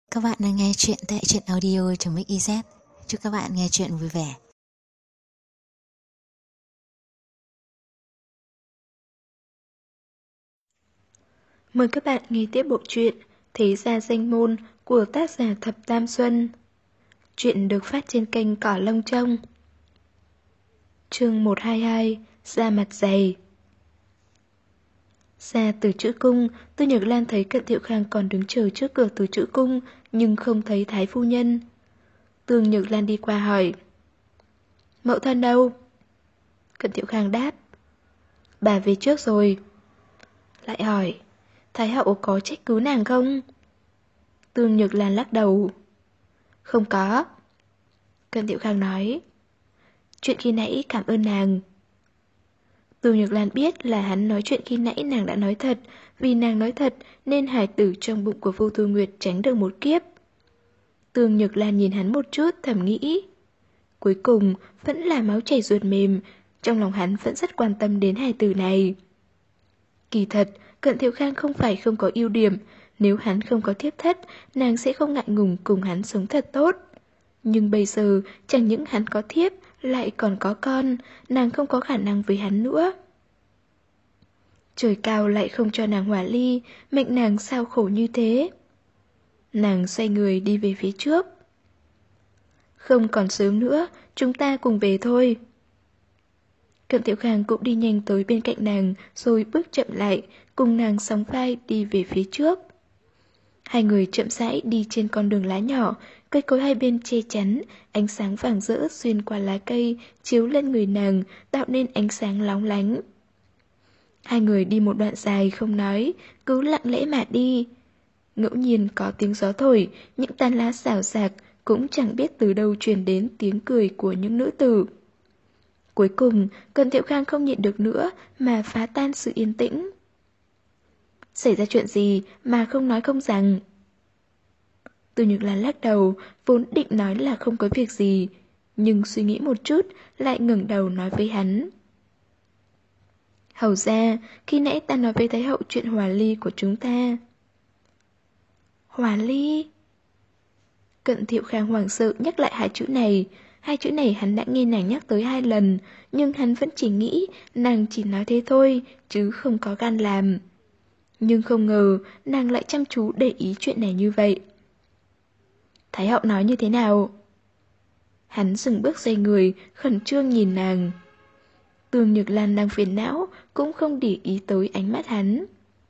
Các bạn đang nghe chuyện tại truyện audio.mix.iz. Chúc các bạn nghe chuyện vui vẻ. Mời các bạn nghe tiếp bộ truyện Thế Gia Danh Môn của tác giả Thập Tam Xuân. Truyện được phát trên kênh Cỏ Lông Trông. Chương 122 Da Mặt Dày. Ra từ Trữ Cung, Tư Nhược Lan thấy Cận Thiệu Khang còn đứng chờ trước cửa từ Trữ Cung, nhưng không thấy Thái Phu Nhân. Tương Nhược Lan đi qua hỏi: Mẫu thân đâu? Cận Thiệu Khang đáp: Bà về trước rồi. Lại hỏi: Thái hậu có trách cứ nàng không? Tương Nhược Lan lắc đầu: Không có. Cận Thiệu Khang nói: Chuyện khi nãy cảm ơn nàng. Tương Nhược Lan biết là hắn nói chuyện khi nãy nàng đã nói thật, vì nàng nói thật nên hài tử trong bụng của Vô Thu Nguyệt tránh được một kiếp. Tương Nhược Lan nhìn hắn một chút thầm nghĩ, cuối cùng vẫn là máu chảy ruột mềm, trong lòng hắn vẫn rất quan tâm đến hài tử này. Kỳ thật, Cận Thiệu Khang không phải không có ưu điểm, nếu hắn không có thiếp thất, nàng sẽ không ngại ngùng cùng hắn sống thật tốt. Nhưng bây giờ, chẳng những hắn có thiếp, lại còn có con, nàng không có khả năng với hắn nữa. Trời cao lại không cho nàng hỏa ly, mệnh nàng sao khổ như thế. Nàng xoay người đi về phía trước. Không còn sớm nữa, chúng ta cùng về thôi. Cận Thiệu Khang cũng đi nhanh tới bên cạnh nàng, rồi bước chậm lại, cùng nàng sóng vai đi về phía trước. Hai người chậm rãi đi trên con đường lá nhỏ, cây cối hai bên che chắn, ánh sáng vàng rỡ xuyên qua lá cây, chiếu lên người nàng, tạo nên ánh sáng lóng lánh. Hai người đi một đoạn dài không nói, cứ lặng lẽ mà đi. Ngẫu nhiên có tiếng gió thổi, những tán lá xào xạc, cũng chẳng biết từ đâu truyền đến tiếng cười của những nữ tử. Cuối cùng, Cận Thiệu Khang không nhịn được nữa mà phá tan sự yên tĩnh. Xảy ra chuyện gì mà không nói không rằng? Từ Nhược Lan lắc đầu, vốn định nói là không có việc gì, nhưng suy nghĩ một chút lại ngẩng đầu nói với hắn. Hầu ra, khi nãy ta nói với Thái hậu chuyện hòa ly của chúng ta. Hòa ly? Cận Thiệu Khang hoảng sợ nhắc lại hai chữ này hắn đã nghe nàng nhắc tới 2 lần, nhưng hắn vẫn chỉ nghĩ nàng chỉ nói thế thôi, chứ không có gan làm. Nhưng không ngờ nàng lại chăm chú để ý chuyện này như vậy. Thái hậu nói như thế nào? Hắn dừng bước xoay người, khẩn trương nhìn nàng. Tương Nhược Lan đang phiền não, cũng không để ý tới ánh mắt hắn.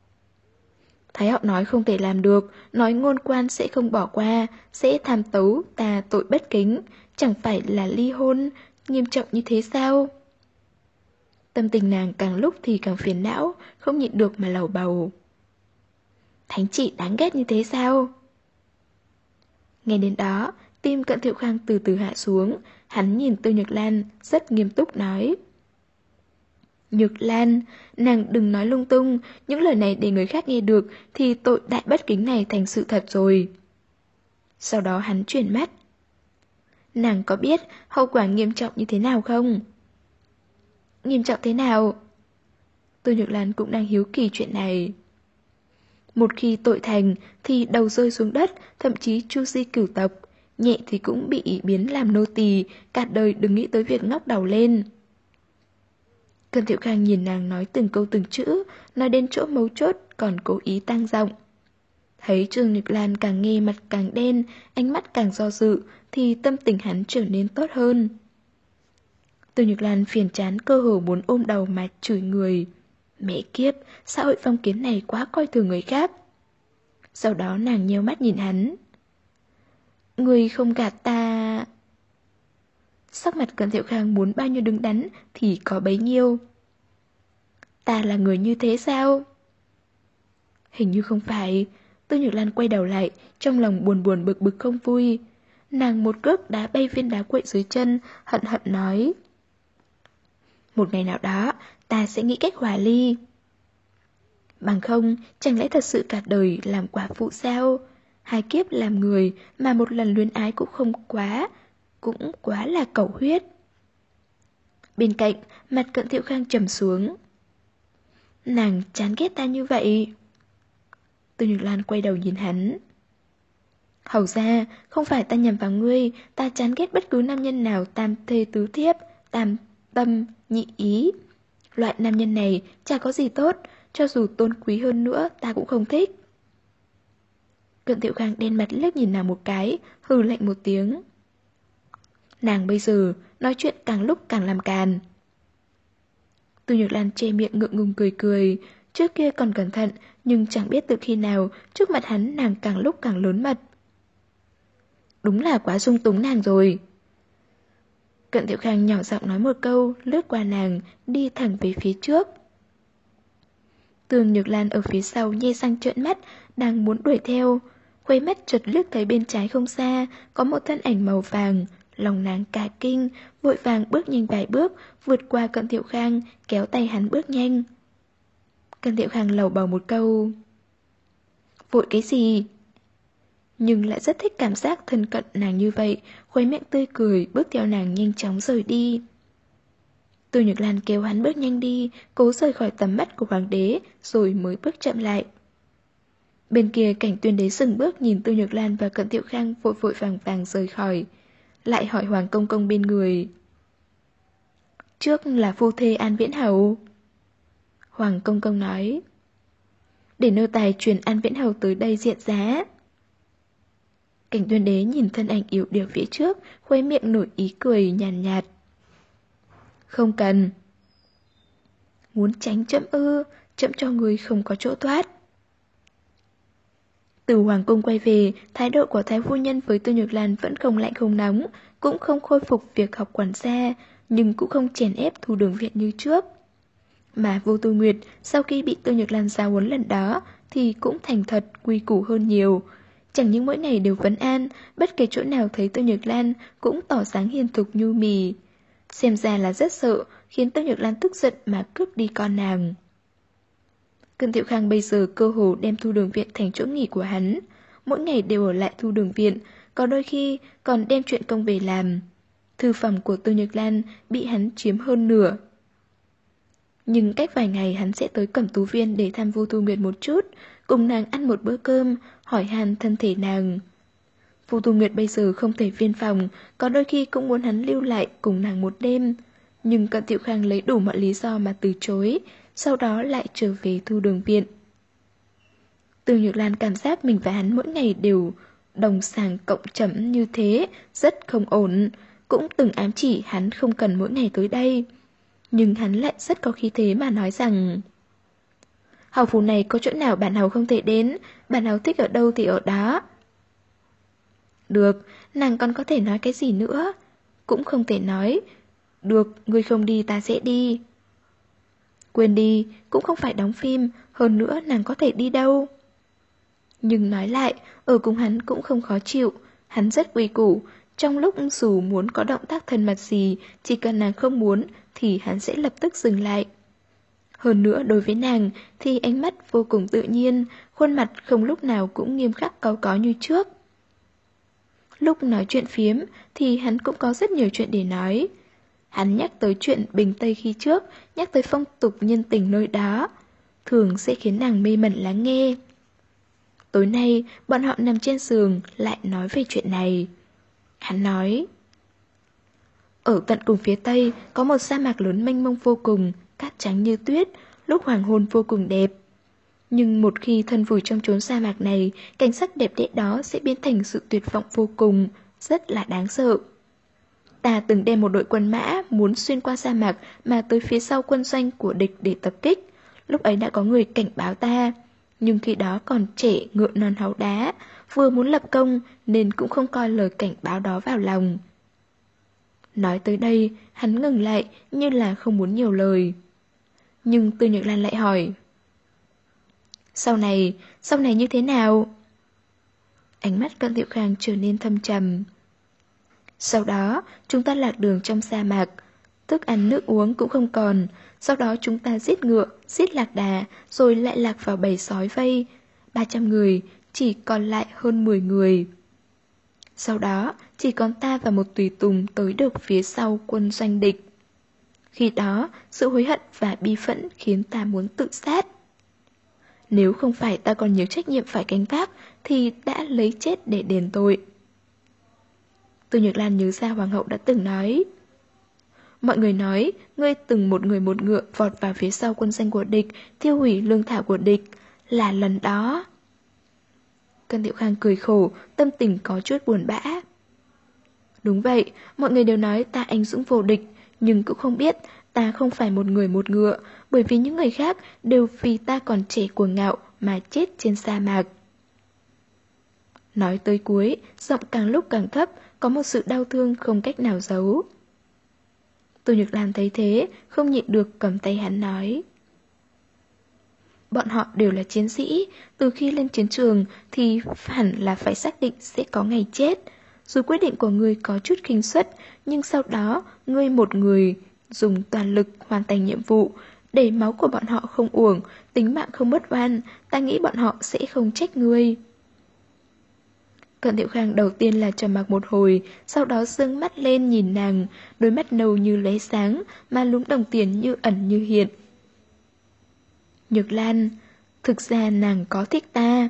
Thái hậu nói không thể làm được, nói ngôn quan sẽ không bỏ qua, sẽ tham tấu ta tội bất kính, chẳng phải là ly hôn, nghiêm trọng như thế sao? Tâm tình nàng càng lúc thì càng phiền não, không nhịn được mà lầu bầu. Thánh chị đáng ghét như thế sao? Nghe đến đó, tim Cận Thiệu Khang từ từ hạ xuống, hắn nhìn Tư Nhược Lan, rất nghiêm túc nói. Nhược Lan, nàng đừng nói lung tung, những lời này để người khác nghe được thì tội đại bất kính này thành sự thật rồi. Sau đó hắn chuyển mắt. Nàng có biết hậu quả nghiêm trọng như thế nào không? Nghiêm trọng thế nào? Tư Nhược Lan cũng đang hiếu kỳ chuyện này. Một khi tội thành thì đầu rơi xuống đất, thậm chí chu di cửu tộc, nhẹ thì cũng bị biến làm nô tỳ, cả đời đừng nghĩ tới việc ngóc đầu lên. Cận Thiệu Khang nhìn nàng nói từng câu từng chữ, nói đến chỗ mấu chốt còn cố ý tăng giọng. Thấy Trương Nhược Lan càng nghe mặt càng đen, ánh mắt càng do dự, thì tâm tình hắn trở nên tốt hơn. Từ Nhược Lan phiền chán cơ hồ muốn ôm đầu mà chửi người. Mẹ kiếp, xã hội phong kiến này quá coi thường người khác. Sau đó nàng nheo mắt nhìn hắn. Người không gạt ta... Sắc mặt Cận Thiệu Khang muốn bao nhiêu đứng đắn thì có bấy nhiêu. Ta là người như thế sao? Hình như không phải. Tư Nhược Lan quay đầu lại, trong lòng buồn buồn bực bực không vui. Nàng một cước đá bay viên đá quậy dưới chân, hận hận nói. Một ngày nào đó, ta sẽ nghĩ cách hòa ly. Bằng không, chẳng lẽ thật sự cả đời làm quả phụ sao? 2 kiếp làm người mà một lần luyến ái cũng quá là cẩu huyết. Bên cạnh, mặt Cận Thiệu Khang trầm xuống. Nàng chán ghét ta như vậy. Tư Nhược Lan quay đầu nhìn hắn. Hầu ra, không phải ta nhầm vào ngươi, ta chán ghét bất cứ nam nhân nào tam thê tứ thiếp, tam tâm, nhị ý. Loại nam nhân này chả có gì tốt, cho dù tôn quý hơn nữa ta cũng không thích. Cận Tiểu Khang đen mặt liếc nhìn nàng một cái, hừ lạnh một tiếng. Nàng bây giờ nói chuyện càng lúc càng làm càn. Từ Nhược Lan che miệng ngượng ngùng cười cười, trước kia còn cẩn thận, nhưng chẳng biết từ khi nào trước mặt hắn nàng càng lúc càng lớn mật. Đúng là quá dung túng nàng rồi. Cận Tiểu Khang nhỏ giọng nói một câu, lướt qua nàng, đi thẳng về phía trước. Tường Nhược Lan ở phía sau nhe răng trợn mắt, đang muốn đuổi theo. Quay mắt chợt liếc thấy bên trái không xa, có một thân ảnh màu vàng. Lòng nàng cả kinh, vội vàng bước nhanh vài bước, vượt qua Cận Tiểu Khang, kéo tay hắn bước nhanh. Cận Tiểu Khang lầu bầu một câu. Vội cái gì? Nhưng lại rất thích cảm giác thân cận nàng như vậy, khóe miệng tươi cười, bước theo nàng nhanh chóng rời đi. Từ Nhược Lan kéo hắn bước nhanh đi, cố rời khỏi tầm mắt của hoàng đế, rồi mới bước chậm lại. Bên kia Cảnh Tuyên Đế dừng bước nhìn Từ Nhược Lan và Cận Tiểu Khang vội vội vàng vàng rời khỏi. Lại hỏi Hoàng Công Công bên người. Trước là phu thê An Viễn Hầu. Hoàng Công Công nói. Để nô tài truyền An Viễn Hầu tới đây diện giá. Cảnh Tuyên Đế nhìn thân ảnh yếu điệu phía trước, khóe miệng nổi ý cười nhàn nhạt. Không cần. Muốn tránh chậm ư, chậm cho người không có chỗ thoát. Từ Hoàng Cung quay về, thái độ của Thái Phu Nhân với Từ Nhược Lan vẫn không lạnh không nóng, cũng không khôi phục việc học quản gia, nhưng cũng không chèn ép Thu Đường Viện như trước. Mà Vô Tu Nguyệt, sau khi bị Từ Nhược Lan giáo huấn lần đó, thì cũng thành thật, quy củ hơn nhiều. Chẳng những mỗi ngày đều vấn an, bất kể chỗ nào thấy Từ Nhược Lan cũng tỏ dáng hiền thục nhu mì. Xem ra là rất sợ, khiến Từ Nhược Lan tức giận mà cướp đi con nàng. Cận Tiểu Khang bây giờ cơ hồ đem Thu Đường Viện thành chỗ nghỉ của hắn. Mỗi ngày đều ở lại Thu Đường Viện, có đôi khi còn đem chuyện công về làm. Thư phòng của Từ Nhược Lan bị hắn chiếm hơn nửa. Nhưng cách vài ngày hắn sẽ tới Cẩm Tú Viên để thăm Vô Tu Nguyệt một chút, cùng nàng ăn một bữa cơm, hỏi han thân thể nàng. Vô Tu Nguyệt bây giờ không thể viên phòng, có đôi khi cũng muốn hắn lưu lại cùng nàng một đêm. Nhưng Cận Tiểu Khang lấy đủ mọi lý do mà từ chối, sau đó lại trở về Thu Đường Viện. Từ Nhược Lan cảm giác mình và hắn mỗi ngày đều đồng sàng cộng chấm như thế, rất không ổn, cũng từng ám chỉ hắn không cần mỗi ngày tới đây. Nhưng hắn lại rất có khí thế mà nói rằng hầu phủ này có chỗ nào bản hầu không thể đến, bản hầu thích ở đâu thì ở đó. Được, nàng còn có thể nói cái gì nữa? Cũng không thể nói được, ngươi không đi ta sẽ đi. Quên đi, cũng không phải đóng phim, hơn nữa nàng có thể đi đâu. Nhưng nói lại, ở cùng hắn cũng không khó chịu, hắn rất quy củ, trong lúc dù muốn có động tác thân mật gì, chỉ cần nàng không muốn thì hắn sẽ lập tức dừng lại. Hơn nữa đối với nàng thì ánh mắt vô cùng tự nhiên, khuôn mặt không lúc nào cũng nghiêm khắc cáu có như trước. Lúc nói chuyện phiếm thì hắn cũng có rất nhiều chuyện để nói. Hắn nhắc tới chuyện Bình Tây khi trước, nhắc tới phong tục nhân tình nơi đó, thường sẽ khiến nàng mê mẩn lắng nghe. Tối nay, bọn họ nằm trên giường lại nói về chuyện này. Hắn nói, ở tận cùng phía Tây có một sa mạc lớn mênh mông vô cùng, cát trắng như tuyết, lúc hoàng hôn vô cùng đẹp. Nhưng một khi thân vùi trong chốn sa mạc này, cảnh sắc đẹp đẽ đó sẽ biến thành sự tuyệt vọng vô cùng, rất là đáng sợ. Ta từng đem một đội quân mã muốn xuyên qua sa mạc mà tới phía sau quân doanh của địch để tập kích. Lúc ấy đã có người cảnh báo ta, nhưng khi đó còn trẻ ngựa non háu đá, vừa muốn lập công nên cũng không coi lời cảnh báo đó vào lòng. Nói tới đây, hắn ngừng lại như là không muốn nhiều lời. Nhưng Từ Nhược Lan lại hỏi, Sau này như thế nào? Ánh mắt Cận Tiểu Khang trở nên thâm trầm. Sau đó, chúng ta lạc đường trong sa mạc, thức ăn nước uống cũng không còn. Sau đó chúng ta giết ngựa, giết lạc đà, rồi lại lạc vào bầy sói vây. 300 người, chỉ còn lại hơn 10 người. Sau đó, chỉ còn ta và một tùy tùng tới được phía sau quân doanh địch. Khi đó, sự hối hận và bi phẫn khiến ta muốn tự sát. Nếu không phải ta còn nhiều trách nhiệm phải gánh vác thì đã lấy chết để đền tội. Từ Nhược Lan nhớ ra hoàng hậu đã từng nói. Mọi người nói, ngươi từng một người một ngựa vọt vào phía sau quân danh của địch, tiêu hủy lương thảo của địch. Là lần đó. Cân Tiểu Khang cười khổ, tâm tình có chút buồn bã. Đúng vậy, mọi người đều nói ta anh dũng vô địch, nhưng cũng không biết ta không phải một người một ngựa, bởi vì những người khác đều vì ta còn trẻ cuồng ngạo mà chết trên sa mạc. Nói tới cuối, giọng càng lúc càng thấp, có một sự đau thương không cách nào giấu. Tô Nhược Lan thấy thế, không nhịn được cầm tay hắn nói. Bọn họ đều là chiến sĩ, từ khi lên chiến trường thì hẳn là phải xác định sẽ có ngày chết. Dù quyết định của ngươi có chút khinh suất, nhưng sau đó ngươi một người dùng toàn lực hoàn thành nhiệm vụ, để máu của bọn họ không uổng, tính mạng không mất oan, ta nghĩ bọn họ sẽ không trách ngươi. Cận Tiểu Khang đầu tiên là trầm mặc một hồi, sau đó dương mắt lên nhìn nàng, đôi mắt nâu như lóe sáng, mà lúm đồng tiền như ẩn như hiện. Nhược Lan, thực ra nàng có thích ta.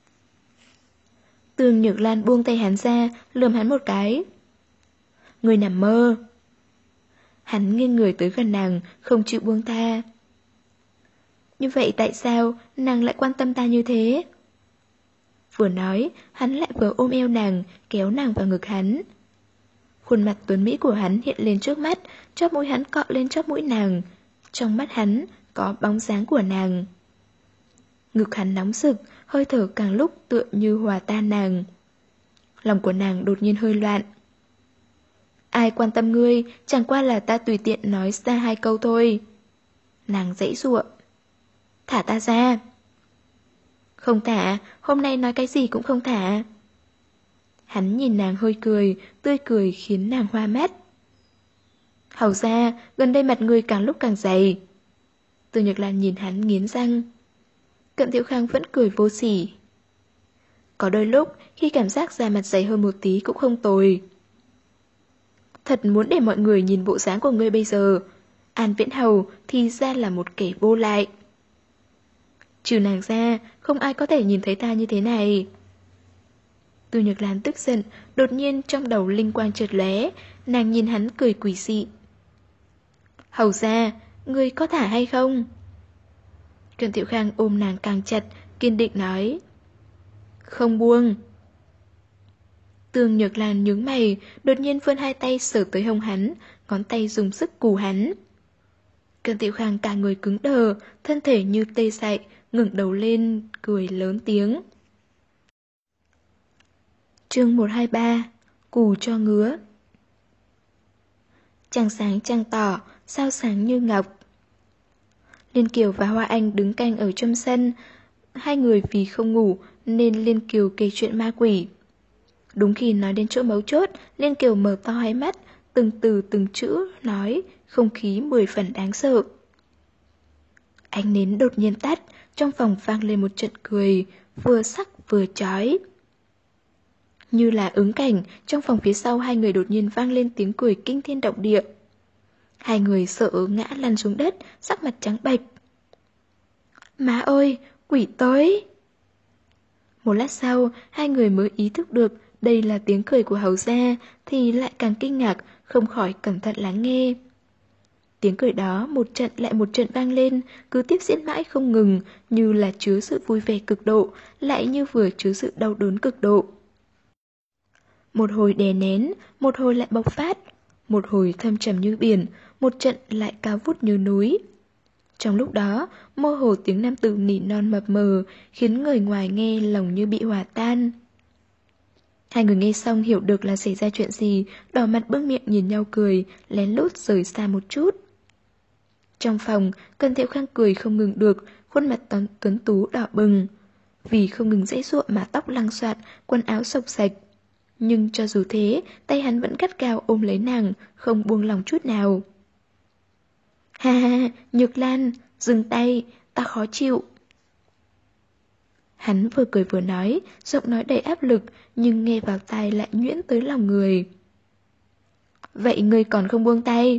Tương Nhược Lan buông tay hắn ra, lườm hắn một cái. Người nằm mơ. Hắn nghiêng người tới gần nàng, không chịu buông tha. Như vậy tại sao nàng lại quan tâm ta như thế? Vừa nói, hắn lại vừa ôm eo nàng, kéo nàng vào ngực hắn. Khuôn mặt tuấn mỹ của hắn hiện lên trước mắt, chóp mũi hắn cọ lên chóp mũi nàng. Trong mắt hắn có bóng dáng của nàng. Ngực hắn nóng rực, hơi thở càng lúc tựa như hòa tan nàng. Lòng của nàng đột nhiên hơi loạn. Ai quan tâm ngươi, chẳng qua là ta tùy tiện nói ra hai câu thôi. Nàng giãy giụa. Thả ta ra. Không thả, hôm nay nói cái gì cũng không thả. Hắn nhìn nàng hơi cười, tươi cười khiến nàng hoa mắt. Hầu ra, gần đây mặt ngươi càng lúc càng dày. Từ Nhược Lan nhìn hắn nghiến răng. Cận Tiểu Khang vẫn cười vô sỉ. Có đôi lúc, khi cảm giác da mặt dày hơn một tí cũng không tồi. Thật muốn để mọi người nhìn bộ dáng của ngươi bây giờ. An Viễn Hầu thì ra là một kẻ vô lại. Trừ nàng ra, không ai có thể nhìn thấy ta như thế này. Từ Nhược Lan tức giận, đột nhiên trong đầu linh quang chợt lóe, nàng nhìn hắn cười quỷ dị. Hầu ra, ngươi có thả hay không? Cận Tiểu Khang ôm nàng càng chặt, kiên định nói. Không buông. Tương Nhược Lan nhướng mày, đột nhiên vươn hai tay sờ tới hông hắn, ngón tay dùng sức cù hắn. Cận Tiểu Khang cả người cứng đờ, thân thể như tê dại, ngẩng đầu lên, cười lớn tiếng. Chương 123, cù cho ngứa. Trăng sáng trăng tỏ, sao sáng như ngọc. Liên Kiều và Hoa Anh đứng canh ở trong sân. Hai người vì không ngủ nên Liên Kiều kể chuyện ma quỷ. Đúng khi nói đến chỗ mấu chốt, Liên Kiều mở to hai mắt, từng từ từng chữ nói, không khí 10 phần đáng sợ. Ánh nến đột nhiên tắt, trong phòng vang lên một trận cười, vừa sắc vừa chói. Như là ứng cảnh, trong phòng phía sau hai người đột nhiên vang lên tiếng cười kinh thiên động địa. Hai người sợ ngã lăn xuống đất, sắc mặt trắng bệch. Má ơi, quỷ tới! Một lát sau, hai người mới ý thức được đây là tiếng cười của hầu gia, thì lại càng kinh ngạc, không khỏi cẩn thận lắng nghe. Tiếng cười đó một trận lại một trận vang lên, cứ tiếp diễn mãi không ngừng, như là chứa sự vui vẻ cực độ, lại như vừa chứa sự đau đớn cực độ. Một hồi đè nén, một hồi lại bộc phát, một hồi thâm trầm như biển, một trận lại cao vút như núi. Trong lúc đó, mơ hồ tiếng nam tử nỉ non mập mờ, khiến người ngoài nghe lòng như bị hòa tan. Hai người nghe xong hiểu được là xảy ra chuyện gì, đỏ mặt bưng miệng nhìn nhau cười, lén lút rời xa một chút. Trong phòng, Cận Tiểu Khang cười không ngừng được, khuôn mặt tuấn tú đỏ bừng. Vì không ngừng giãy giụa mà tóc lăng xoạt, quần áo xộc xạch. Nhưng cho dù thế, tay hắn vẫn gắt gao ôm lấy nàng, không buông lòng chút nào. Ha ha, Nhược Lan, dừng tay, ta khó chịu. Hắn vừa cười vừa nói, giọng nói đầy áp lực, nhưng nghe vào tai lại nhuyễn tới lòng người. Vậy ngươi còn không buông tay?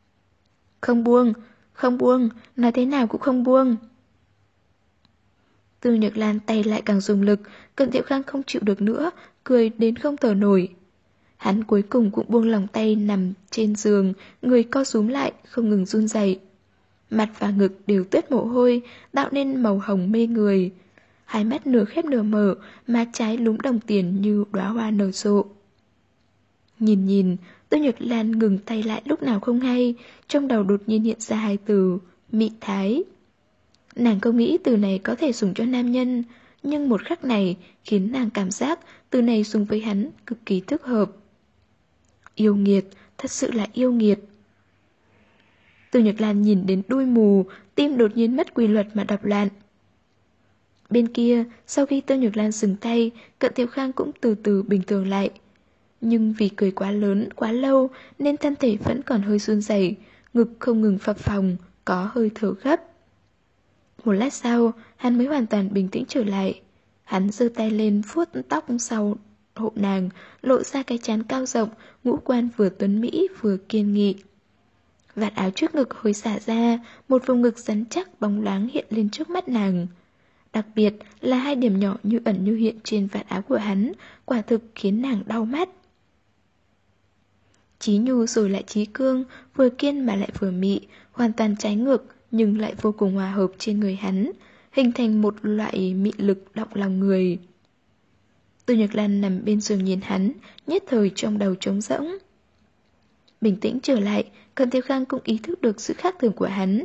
Không buông, nói thế nào cũng không buông. Từ Nhược Lan tay lại càng dùng lực, Cận Tiểu Khang không chịu được nữa, cười đến không thở nổi. Hắn cuối cùng cũng buông lòng tay nằm trên giường, người co rúm lại, không ngừng run rẩy. Mặt và ngực đều toát mồ hôi, tạo nên màu hồng mê người. Hai mắt nửa khép nửa mở, má trái lúm đồng tiền như đóa hoa nở rộ. Nhìn, Tô Nhược Lan ngừng tay lại lúc nào không hay, trong đầu đột nhiên hiện ra hai từ, mị thái. Nàng không nghĩ từ này có thể dùng cho nam nhân, nhưng một khắc này khiến nàng cảm giác từ này dùng với hắn cực kỳ thích hợp. Yêu nghiệt, thật sự là yêu nghiệt. Tô Nhược Lan nhìn đến đuôi mù, tim đột nhiên mất quy luật mà đập loạn. Bên kia, sau khi Tô Nhược Lan dừng tay, Cận Tiểu Khang cũng từ từ bình thường lại. Nhưng vì cười quá lớn, quá lâu nên thân thể vẫn còn hơi run rẩy, ngực không ngừng phập phồng, có hơi thở gấp. Một lát sau, hắn mới hoàn toàn bình tĩnh trở lại. Hắn giơ tay lên vuốt tóc sau hộ nàng, lộ ra cái trán cao rộng, ngũ quan vừa tuấn mỹ vừa kiên nghị. Vạt áo trước ngực hơi xả ra, một vùng ngực rắn chắc bóng loáng hiện lên trước mắt nàng. Đặc biệt là hai điểm nhỏ như ẩn như hiện trên vạt áo của hắn, quả thực khiến nàng đau mắt. Chí nhu rồi lại chí cương, vừa kiên mà lại vừa mị, hoàn toàn trái ngược nhưng lại vô cùng hòa hợp trên người hắn, hình thành một loại mị lực động lòng người. Tô Nhược Lan nằm bên giường nhìn hắn, nhất thời trong đầu trống rỗng. Bình tĩnh trở lại, Cận Tiểu Khang cũng ý thức được sự khác thường của hắn.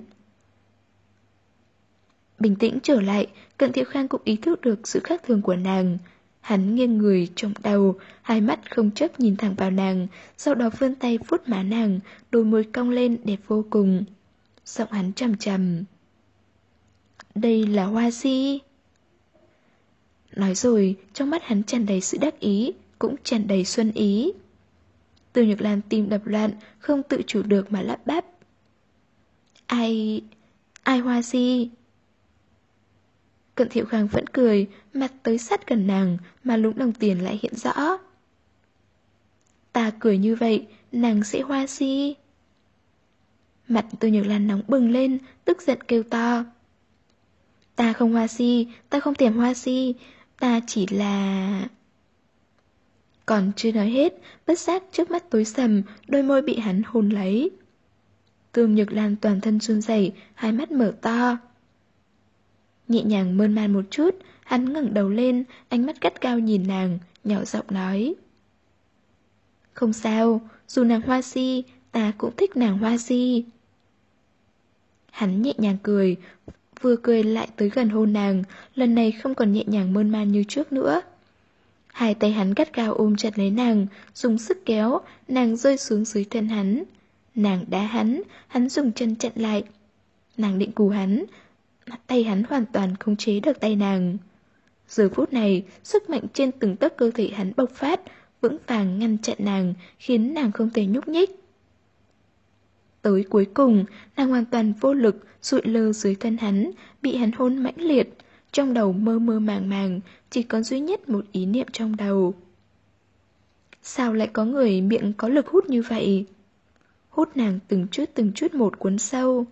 Bình tĩnh trở lại, Cận Tiểu Khang cũng ý thức được sự khác thường của nàng. Hắn nghiêng người trong đầu, hai mắt không chấp nhìn thẳng vào nàng, sau đó vươn tay vuốt má nàng, đôi môi cong lên đẹp vô cùng. Giọng hắn trầm trầm. Đây là hoa si. Nói rồi, trong mắt hắn tràn đầy sự đắc ý, cũng tràn đầy xuân ý. Từ Nhược Lan tim đập loạn, không tự chủ được mà lắp bắp. Ai hoa si? Cận Thiệu Khang vẫn cười, mặt tới sát gần nàng, mà lúng đồng tiền lại hiện rõ. Ta cười như vậy, nàng sẽ hoa si. Mặt Từ Nhược Lan nóng bừng lên, tức giận kêu to. Ta không hoa si, ta không thèm hoa si, ta chỉ là... Còn chưa nói hết, bất giác trước mắt tối sầm, đôi môi bị hắn hôn lấy. Tương Nhược Lan toàn thân run rẩy, hai mắt mở to. Nhẹ nhàng mơn man một chút, hắn ngẩng đầu lên, ánh mắt gắt gao nhìn nàng, nhỏ giọng nói. Không sao, dù nàng hoa si, ta cũng thích nàng hoa si. Hắn nhẹ nhàng cười, vừa cười lại tới gần hôn nàng, lần này không còn nhẹ nhàng mơn man như trước nữa. Hai tay hắn gắt gao ôm chặt lấy nàng, dùng sức kéo, nàng rơi xuống dưới thân hắn. Nàng đá hắn dùng chân chặn lại. Nàng định cù hắn, tay hắn hoàn toàn không chế được tay nàng. Giờ phút này, sức mạnh trên từng tấc cơ thể hắn bộc phát, vững vàng ngăn chặn nàng, khiến nàng không thể nhúc nhích. Tới cuối cùng, nàng hoàn toàn vô lực, sụi lơ dưới thân hắn, bị hắn hôn mãnh liệt, trong đầu mơ mơ màng màng, chỉ có duy nhất một ý niệm trong đầu. Sao lại có người miệng có lực hút như vậy? Hút nàng từng chút một cuốn sâu.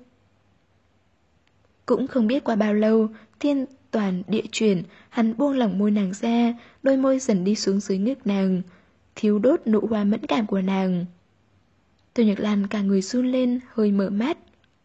Cũng không biết qua bao lâu, thiên toàn địa chuyển, hắn buông lỏng môi nàng ra, đôi môi dần đi xuống dưới ngực nàng, thiếu đốt nụ hoa mẫn cảm của nàng. Tô Nhược Lan cả người run lên, hơi mở mắt.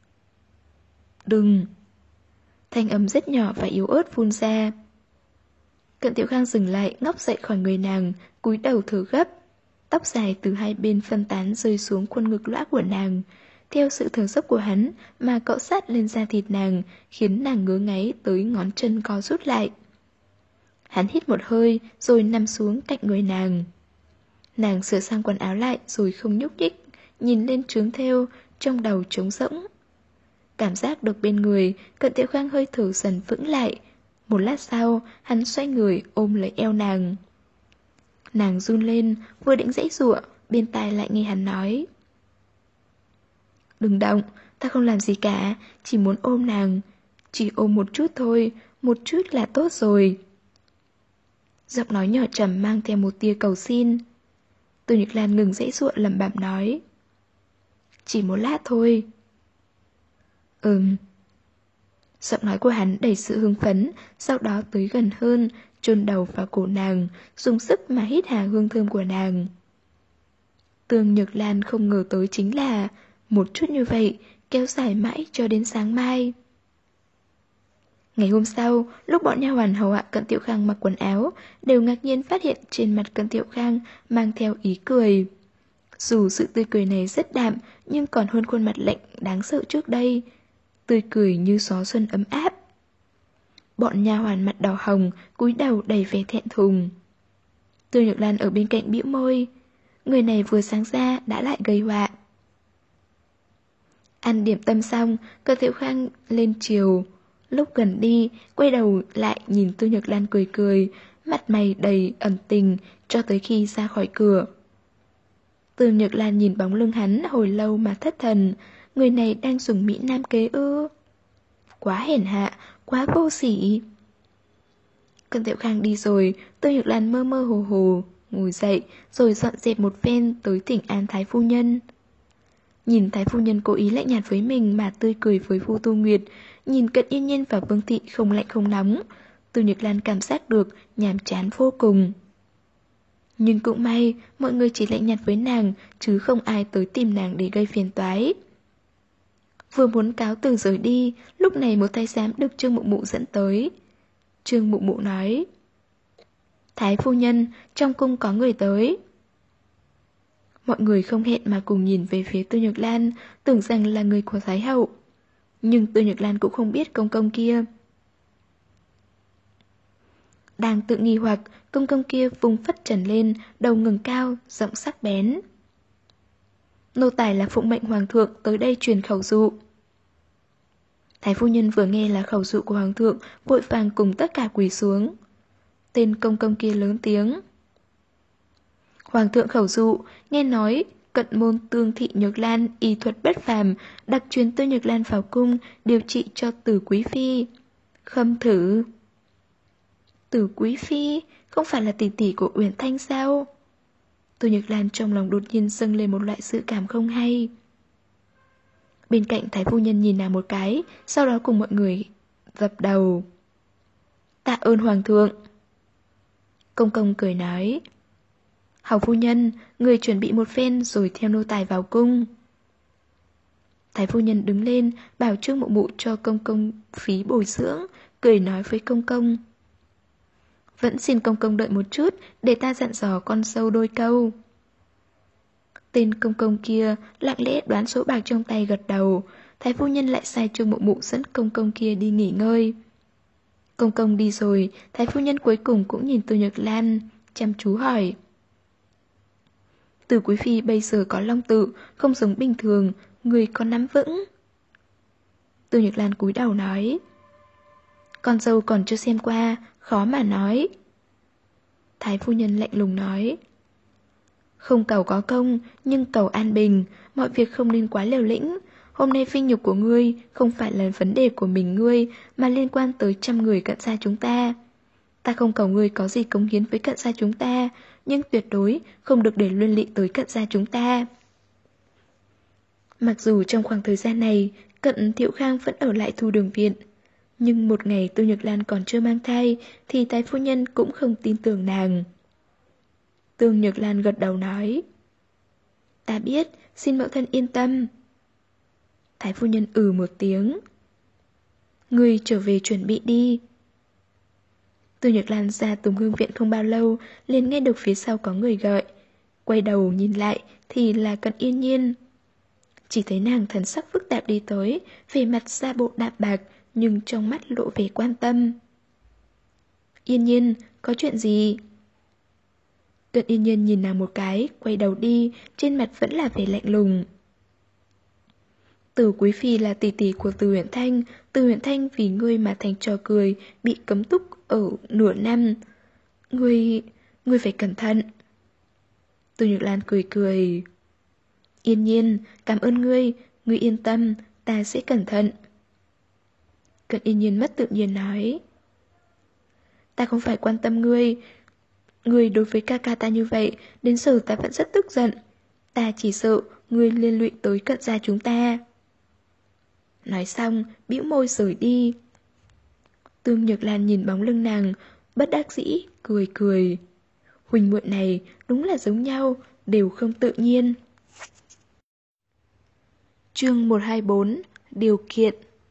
Đừng! Thanh âm rất nhỏ và yếu ớt phun ra. Cận Tiểu Khang dừng lại, ngóc dậy khỏi người nàng, cúi đầu thở gấp. Tóc dài từ hai bên phân tán rơi xuống khuôn ngực lõa của nàng, theo sự thở dốc của hắn mà cọ sát lên da thịt nàng, khiến nàng ngứa ngáy tới ngón chân co rút lại. Hắn hít một hơi rồi nằm xuống cạnh người nàng. Nàng sửa sang quần áo lại rồi không nhúc nhích, nhìn lên trướng thêu, trong đầu trống rỗng. Cảm giác được bên người, Cận Tiểu Khang hơi thở dần vững lại. Một lát sau, hắn xoay người ôm lấy eo nàng. Nàng run lên, vừa định giãy giụa, bên tai lại nghe hắn nói. Đừng động, ta không làm gì cả, chỉ muốn ôm nàng. Chỉ ôm một chút thôi, một chút là tốt rồi. Giọng nói nhỏ trầm mang theo một tia cầu xin. Tô Nhược Lan ngừng giãy giụa lẩm bẩm nói. Chỉ một lát thôi. Giọng nói của hắn đầy sự hưng phấn, sau đó tới gần hơn, chôn đầu vào cổ nàng, dùng sức mà hít hà hương thơm của nàng. Tương Nhược Lan không ngờ tới chính là một chút như vậy, kéo dài mãi cho đến sáng mai. Ngày hôm sau, lúc bọn nha hoàn hầu hạ Cận Tiểu Khang mặc quần áo, đều ngạc nhiên phát hiện trên mặt Cận Tiểu Khang mang theo ý cười. Dù sự tươi cười này rất đạm, nhưng còn hơn khuôn mặt lạnh đáng sợ trước đây. Tươi cười như gió xuân ấm áp. Bọn nha hoàn mặt đỏ hồng, cúi đầu đầy vẻ thẹn thùng. Tương Nhược Lan ở bên cạnh bĩu môi. Người này vừa sáng ra đã lại gây họa. Ăn điểm tâm xong, Cận Tiểu Khang lên chiều. Lúc gần đi, quay đầu lại nhìn Tương Nhược Lan cười cười, mặt mày đầy ẩn tình cho tới khi ra khỏi cửa. Tương Nhược Lan nhìn bóng lưng hắn hồi lâu mà thất thần. Người này đang dùng mỹ nam kế ư? Quá hèn hạ, quá vô sỉ. Cận Tiểu Khang đi rồi, Tương Nhược Lan mơ mơ hồ hồ ngồi dậy, rồi dọn dẹp một phen tới thỉnh an Thái phu nhân. Nhìn Thái phu nhân cố ý lạnh nhạt với mình mà tươi cười với Vu Tu Nguyệt, nhìn Cận Yên Nhiên và Vương Thị không lạnh không nóng, Tương Nhược Lan cảm giác được nhàm chán vô cùng. Nhưng cũng may, mọi người chỉ lạnh nhạt với nàng, chứ không ai tới tìm nàng để gây phiền toái. Vừa muốn cáo từ rời đi, lúc này một thái giám được Trương Mụ Mụ dẫn tới. Trương Mụ Mụ nói: Thái phu nhân, trong cung có người tới. Mọi người không hẹn mà cùng nhìn về phía Tương Nhược Lan, tưởng rằng là người của Thái hậu. Nhưng Tương Nhược Lan cũng không biết công công kia. Đang tự nghi hoặc, công công kia vùng phất trần lên, đầu ngừng cao, giọng sắc bén. Nô tài là phụng mệnh hoàng thượng tới đây truyền khẩu dụ. Thái phu nhân vừa nghe là khẩu dụ của hoàng thượng, vội vàng cùng tất cả quỳ xuống. Tên công công kia lớn tiếng: Hoàng thượng khẩu dụ, nghe nói Cận môn Tương Thị Nhược Lan y thuật bất phàm, đặc truyền Tương Nhược Lan vào cung điều trị cho Tử Quý phi. Khâm thử. Tử Quý phi không phải là tỷ tỷ của Uyển Thanh sao? Tương Nhược Lan trong lòng đột nhiên dâng lên một loại sự cảm không hay. Bên cạnh Thái phu nhân nhìn nàng một cái, sau đó cùng mọi người dập đầu. Tạ ơn hoàng thượng. Công công cười nói: Hầu phu nhân, người chuẩn bị một phen rồi theo nô tài vào cung. Thái phu nhân đứng lên, bảo Trương Mụ Mụ cho công công phí bồi dưỡng, cười nói với công công: Vẫn xin công công đợi một chút, để ta dặn dò con dâu đôi câu. Tên công công kia lặng lẽ đoán số bạc trong tay gật đầu. Thái phu nhân lại sai Trương Mụ Mụ dẫn công công kia đi nghỉ ngơi. Công công đi rồi, Thái phu nhân cuối cùng cũng nhìn Tương Nhược Lan, chăm chú hỏi: Từ Quý phi bây giờ có long tự, không giống bình thường, người có nắm vững? Tương Nhược Lan cúi đầu nói: Con dâu còn chưa xem qua, khó mà nói. Thái phu nhân lạnh lùng nói: Không cầu có công, nhưng cầu an bình, mọi việc không nên quá liều lĩnh. Hôm nay vinh nhục của ngươi không phải là vấn đề của mình ngươi, mà liên quan tới trăm người Cận gia chúng ta. Ta không cầu ngươi có gì cống hiến với Cận gia chúng ta, nhưng tuyệt đối không được để liên lụy tới Cận gia chúng ta. Mặc dù trong khoảng thời gian này, Cận Thiệu Khang vẫn ở lại Thu Đường viện, nhưng một ngày Tương Nhược Lan còn chưa mang thai, thì Thái phu nhân cũng không tin tưởng nàng. Tương Nhược Lan gật đầu nói: Ta biết, xin mẫu thân yên tâm. Thái phu nhân một tiếng: Ngươi trở về chuẩn bị đi. Tương Nhược Lan ra Tùng Hương viện không bao lâu, liền nghe được phía sau có người gọi. Quay đầu nhìn lại thì là Cận Yên Nhiên. Chỉ thấy nàng thần sắc phức tạp đi tới, vẻ mặt da bộ đạm bạc, nhưng trong mắt lộ vẻ quan tâm. Yên Nhiên, có chuyện gì? Cận Yên Nhiên nhìn nàng một cái, quay đầu đi, trên mặt vẫn là vẻ lạnh lùng. Từ Quý phi là tỷ tỷ của Từ Uyển Thanh, Từ Uyển Thanh vì ngươi mà thành trò cười, bị cấm túc ở nửa năm. Ngươi phải cẩn thận. Từ Nhược Lan cười cười. Yên Nhiên, cảm ơn ngươi yên tâm, ta sẽ cẩn thận. Cận Yên Nhiên mất tự nhiên nói: Ta không phải quan tâm ngươi đối với ca ca ta như vậy, đến giờ ta vẫn rất tức giận. Ta chỉ sợ ngươi liên lụy tới Cận gia chúng ta. Nói xong, bĩu môi rời đi, Tương Nhược Lan nhìn bóng lưng nàng, bất đắc dĩ, cười cười. Huynh muội này đúng là giống nhau, đều không tự nhiên. Chương 124: Điều kiện.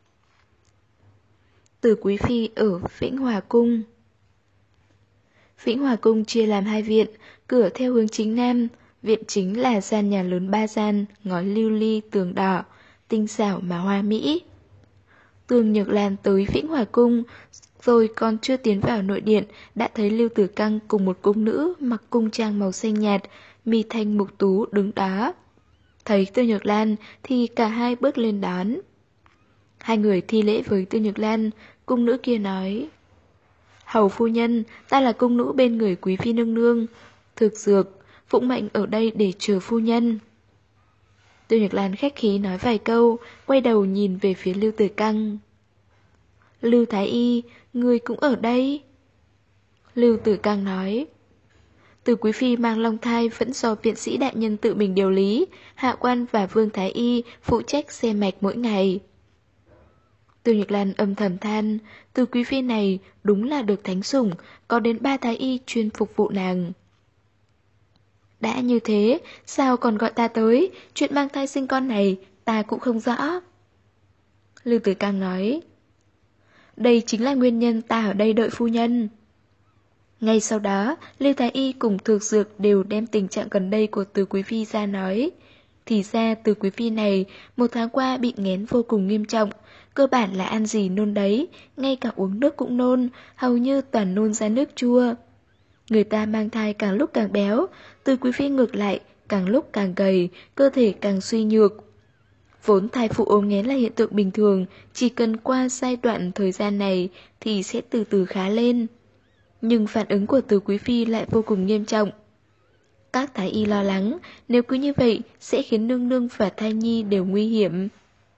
Từ Quý Phi ở Vĩnh Hòa Cung. Vĩnh Hòa Cung chia làm 2 viện, cửa theo hướng chính nam. Viện chính là gian nhà lớn 3 gian, ngói lưu ly tường đỏ, tinh xảo mà hoa mỹ. Tương Nhược Lan tới Vĩnh Hòa Cung, rồi còn chưa tiến vào nội điện, đã thấy Lưu Tử Căng cùng một cung nữ mặc cung trang màu xanh nhạt, mi thanh mục tú đứng đó. Thấy Tương Nhược Lan thì cả hai bước lên đón. Hai người thi lễ với Tương Nhược Lan, cung nữ kia nói: Hầu phu nhân, ta là cung nữ bên người Quý Phi nương nương, thực dược, phụng mệnh ở đây để chờ phu nhân. Tương Nhược Lan khách khí nói vài câu, quay đầu nhìn về phía Lưu Tử Căng. Lưu Thái Y, người cũng ở đây. Lưu Tử Căng nói: Từ Quý Phi mang long thai vẫn do viện sĩ đại nhân tự mình điều lý, hạ quan và Vương Thái Y phụ trách xem mạch mỗi ngày. Tương Nhược Lan âm thầm than, Từ Quý Phi này đúng là được thánh sủng, có đến 3 Thái Y chuyên phục vụ nàng. Đã như thế, sao còn gọi ta tới, chuyện mang thai sinh con này ta cũng không rõ. Lưu Tử Căng nói: Đây chính là nguyên nhân ta ở đây đợi phu nhân. Ngay sau đó, Lưu Thái Y cùng Thược Dược đều đem tình trạng gần đây của Từ Quý Phi ra nói. Thì ra Từ Quý Phi này 1 tháng qua bị nghén vô cùng nghiêm trọng, cơ bản là ăn gì nôn đấy, ngay cả uống nước cũng nôn, hầu như toàn nôn ra nước chua. Người ta mang thai càng lúc càng béo, Từ Quý Phi ngược lại càng lúc càng gầy, cơ thể càng suy nhược. Vốn thai phụ ốm nghén là hiện tượng bình thường, chỉ cần qua giai đoạn thời gian này thì sẽ từ từ khá lên. Nhưng phản ứng của Từ Quý Phi lại vô cùng nghiêm trọng. Các thái y lo lắng, nếu cứ như vậy sẽ khiến nương nương và thai nhi đều nguy hiểm.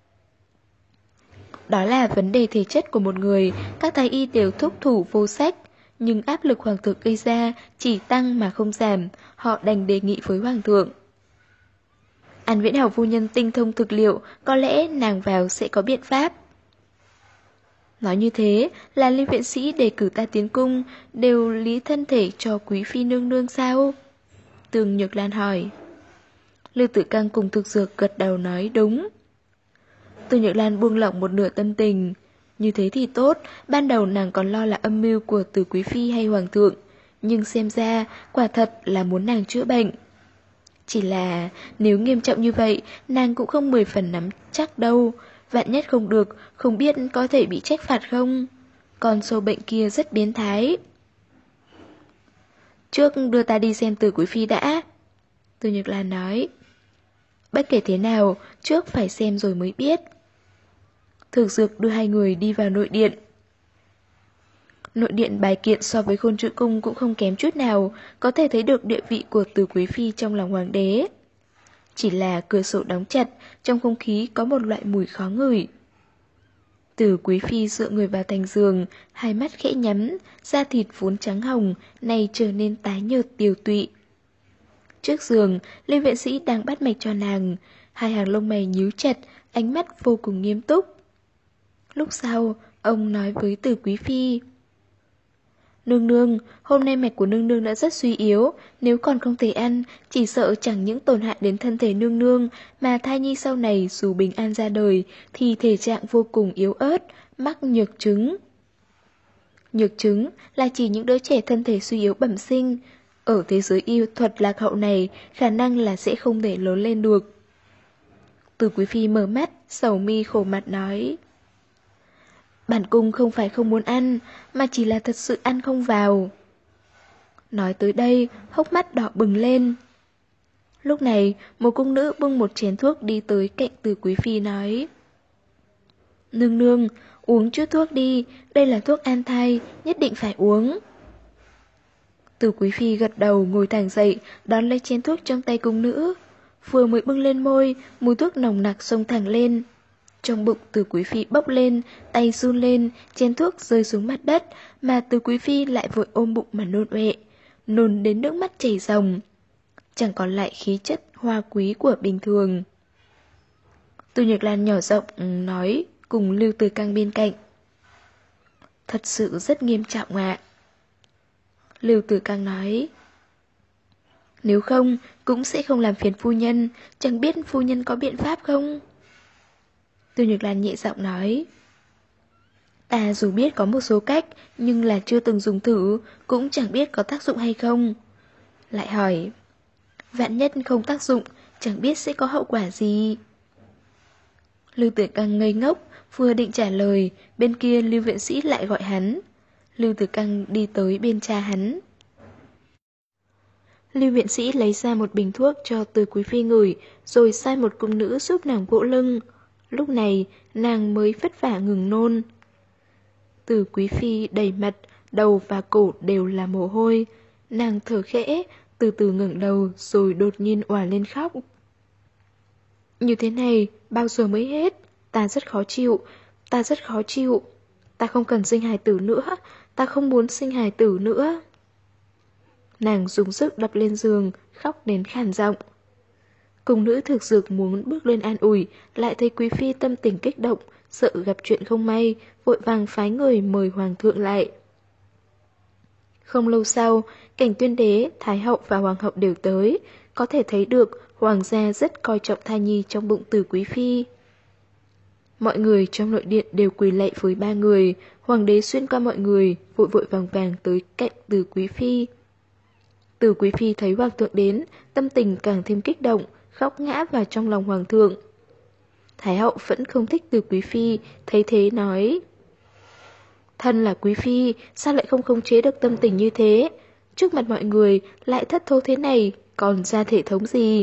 Đó là vấn đề thể chất của một người, các thái y đều thúc thủ vô sách. Nhưng áp lực hoàng thượng gây ra chỉ tăng mà không giảm, họ đành đề nghị với hoàng thượng. An Viễn Hầu phu nhân tinh thông thực liệu, có lẽ nàng vào sẽ có biện pháp. Nói như thế là Lưu viện sĩ đề cử ta tiến cung, đều lý thân thể cho Quý Phi nương nương sao? Tương Nhược Lan hỏi. Lưu Tử Căng cùng Thực Dược gật đầu nói đúng. Tương Nhược Lan buông lỏng một nửa tâm tình. Như thế thì tốt, ban đầu nàng còn lo là âm mưu của Từ Quý Phi hay Hoàng thượng, nhưng xem ra quả thật là muốn nàng chữa bệnh. Chỉ là nếu nghiêm trọng như vậy, nàng cũng không 10 phần nắm chắc đâu, vạn nhất không được, không biết có thể bị trách phạt không. Còn sâu bệnh kia rất biến thái. Trước đưa ta đi xem Từ Quý Phi đã. Từ Nhược Lan nói. Bất kể thế nào, trước phải xem rồi mới biết. Thực Dược đưa hai người đi vào nội điện. Nội điện bài kiện so với Khôn Chữ Cung cũng không kém chút nào, có thể thấy được địa vị của Từ Quý Phi trong lòng hoàng đế. Chỉ là cửa sổ đóng chặt, trong không khí có một loại mùi khó ngửi. Từ Quý Phi dựa người vào thành giường, hai mắt khẽ nhắm, da thịt vốn trắng hồng, nay trở nên tái nhợt tiều tụy. Trước giường, Lưu viện sĩ đang bắt mạch cho nàng, hai hàng lông mày nhíu chặt, ánh mắt vô cùng nghiêm túc. Lúc sau, ông nói với Từ Quý Phi. Nương nương, hôm nay mạch của nương nương đã rất suy yếu, nếu còn không thể ăn, chỉ sợ chẳng những tổn hại đến thân thể nương nương, mà thai nhi sau này dù bình an ra đời, thì thể trạng vô cùng yếu ớt, mắc nhược chứng. Nhược chứng là chỉ những đứa trẻ thân thể suy yếu bẩm sinh. Ở thế giới y thuật lạc hậu này, khả năng là sẽ không thể lớn lên được. Từ Quý Phi mở mắt, sầu mi khổ mặt nói. Bản cung không phải không muốn ăn, mà chỉ là thật sự ăn không vào. Nói tới đây, hốc mắt đỏ bừng lên. Lúc này, một cung nữ bưng một chén thuốc đi tới cạnh Từ Quý Phi nói. Nương nương, uống chút thuốc đi, đây là thuốc an thai, nhất định phải uống. Từ Quý Phi gật đầu ngồi thẳng dậy, đón lấy chén thuốc trong tay cung nữ. Vừa mới bưng lên môi, mùi thuốc nồng nặc xông thẳng lên. Trong bụng Từ Quý Phi bốc lên, tay run lên, chén thuốc rơi xuống mặt đất, mà Từ Quý Phi lại vội ôm bụng mà nôn ọe, nôn đến nước mắt chảy ròng. Chẳng còn lại khí chất hoa quý của bình thường. Từ Nhược Lan nhỏ giọng nói cùng Lưu Tử Căng bên cạnh. Thật sự rất nghiêm trọng ạ. Lưu Tử Cang nói. Nếu không, cũng sẽ không làm phiền phu nhân, chẳng biết phu nhân có biện pháp không? Từ Nhược Lan nhẹ giọng nói. Ta dù biết có một số cách, nhưng là chưa từng dùng thử, cũng chẳng biết có tác dụng hay không. Lại hỏi, vạn nhất không tác dụng, chẳng biết sẽ có hậu quả gì. Lưu Tử Cang ngây ngốc, vừa định trả lời, bên kia Lưu viện sĩ lại gọi hắn. Lưu Tử Cang đi tới bên cha hắn. Lưu viện sĩ lấy ra một bình thuốc cho Từ Quý Phi ngửi, rồi sai một cung nữ giúp nàng vỗ lưng. Lúc này, nàng mới vất vả ngừng nôn. Từ Quý Phi đầy mặt, đầu và cổ đều là mồ hôi. Nàng thở khẽ, từ từ ngẩng đầu rồi đột nhiên òa lên khóc. Như thế này, bao giờ mới hết? Ta rất khó chịu, ta rất khó chịu. Ta không cần sinh hài tử nữa, ta không muốn sinh hài tử nữa. Nàng dùng sức đập lên giường, khóc đến khàn giọng. Cung nữ thực dược muốn bước lên an ủi, lại thấy Quý Phi tâm tình kích động, sợ gặp chuyện không may, vội vàng phái người mời Hoàng thượng lại. Không lâu sau, Cảnh Tuyên Đế, Thái hậu và Hoàng hậu đều tới, có thể thấy được Hoàng gia rất coi trọng thai nhi trong bụng Từ Quý Phi. Mọi người trong nội điện đều quỳ lạy với ba người, Hoàng đế xuyên qua mọi người, vội vội vàng vàng tới cạnh Từ Quý Phi. Từ Quý Phi thấy Hoàng thượng đến, tâm tình càng thêm kích động, khóc ngã vào trong lòng Hoàng thượng. Thái hậu vẫn không thích Từ Quý Phi, thấy thế nói. Thân là Quý Phi, sao lại không khống chế được tâm tình như thế? Trước mặt mọi người lại thất thố thế này, còn ra thể thống gì?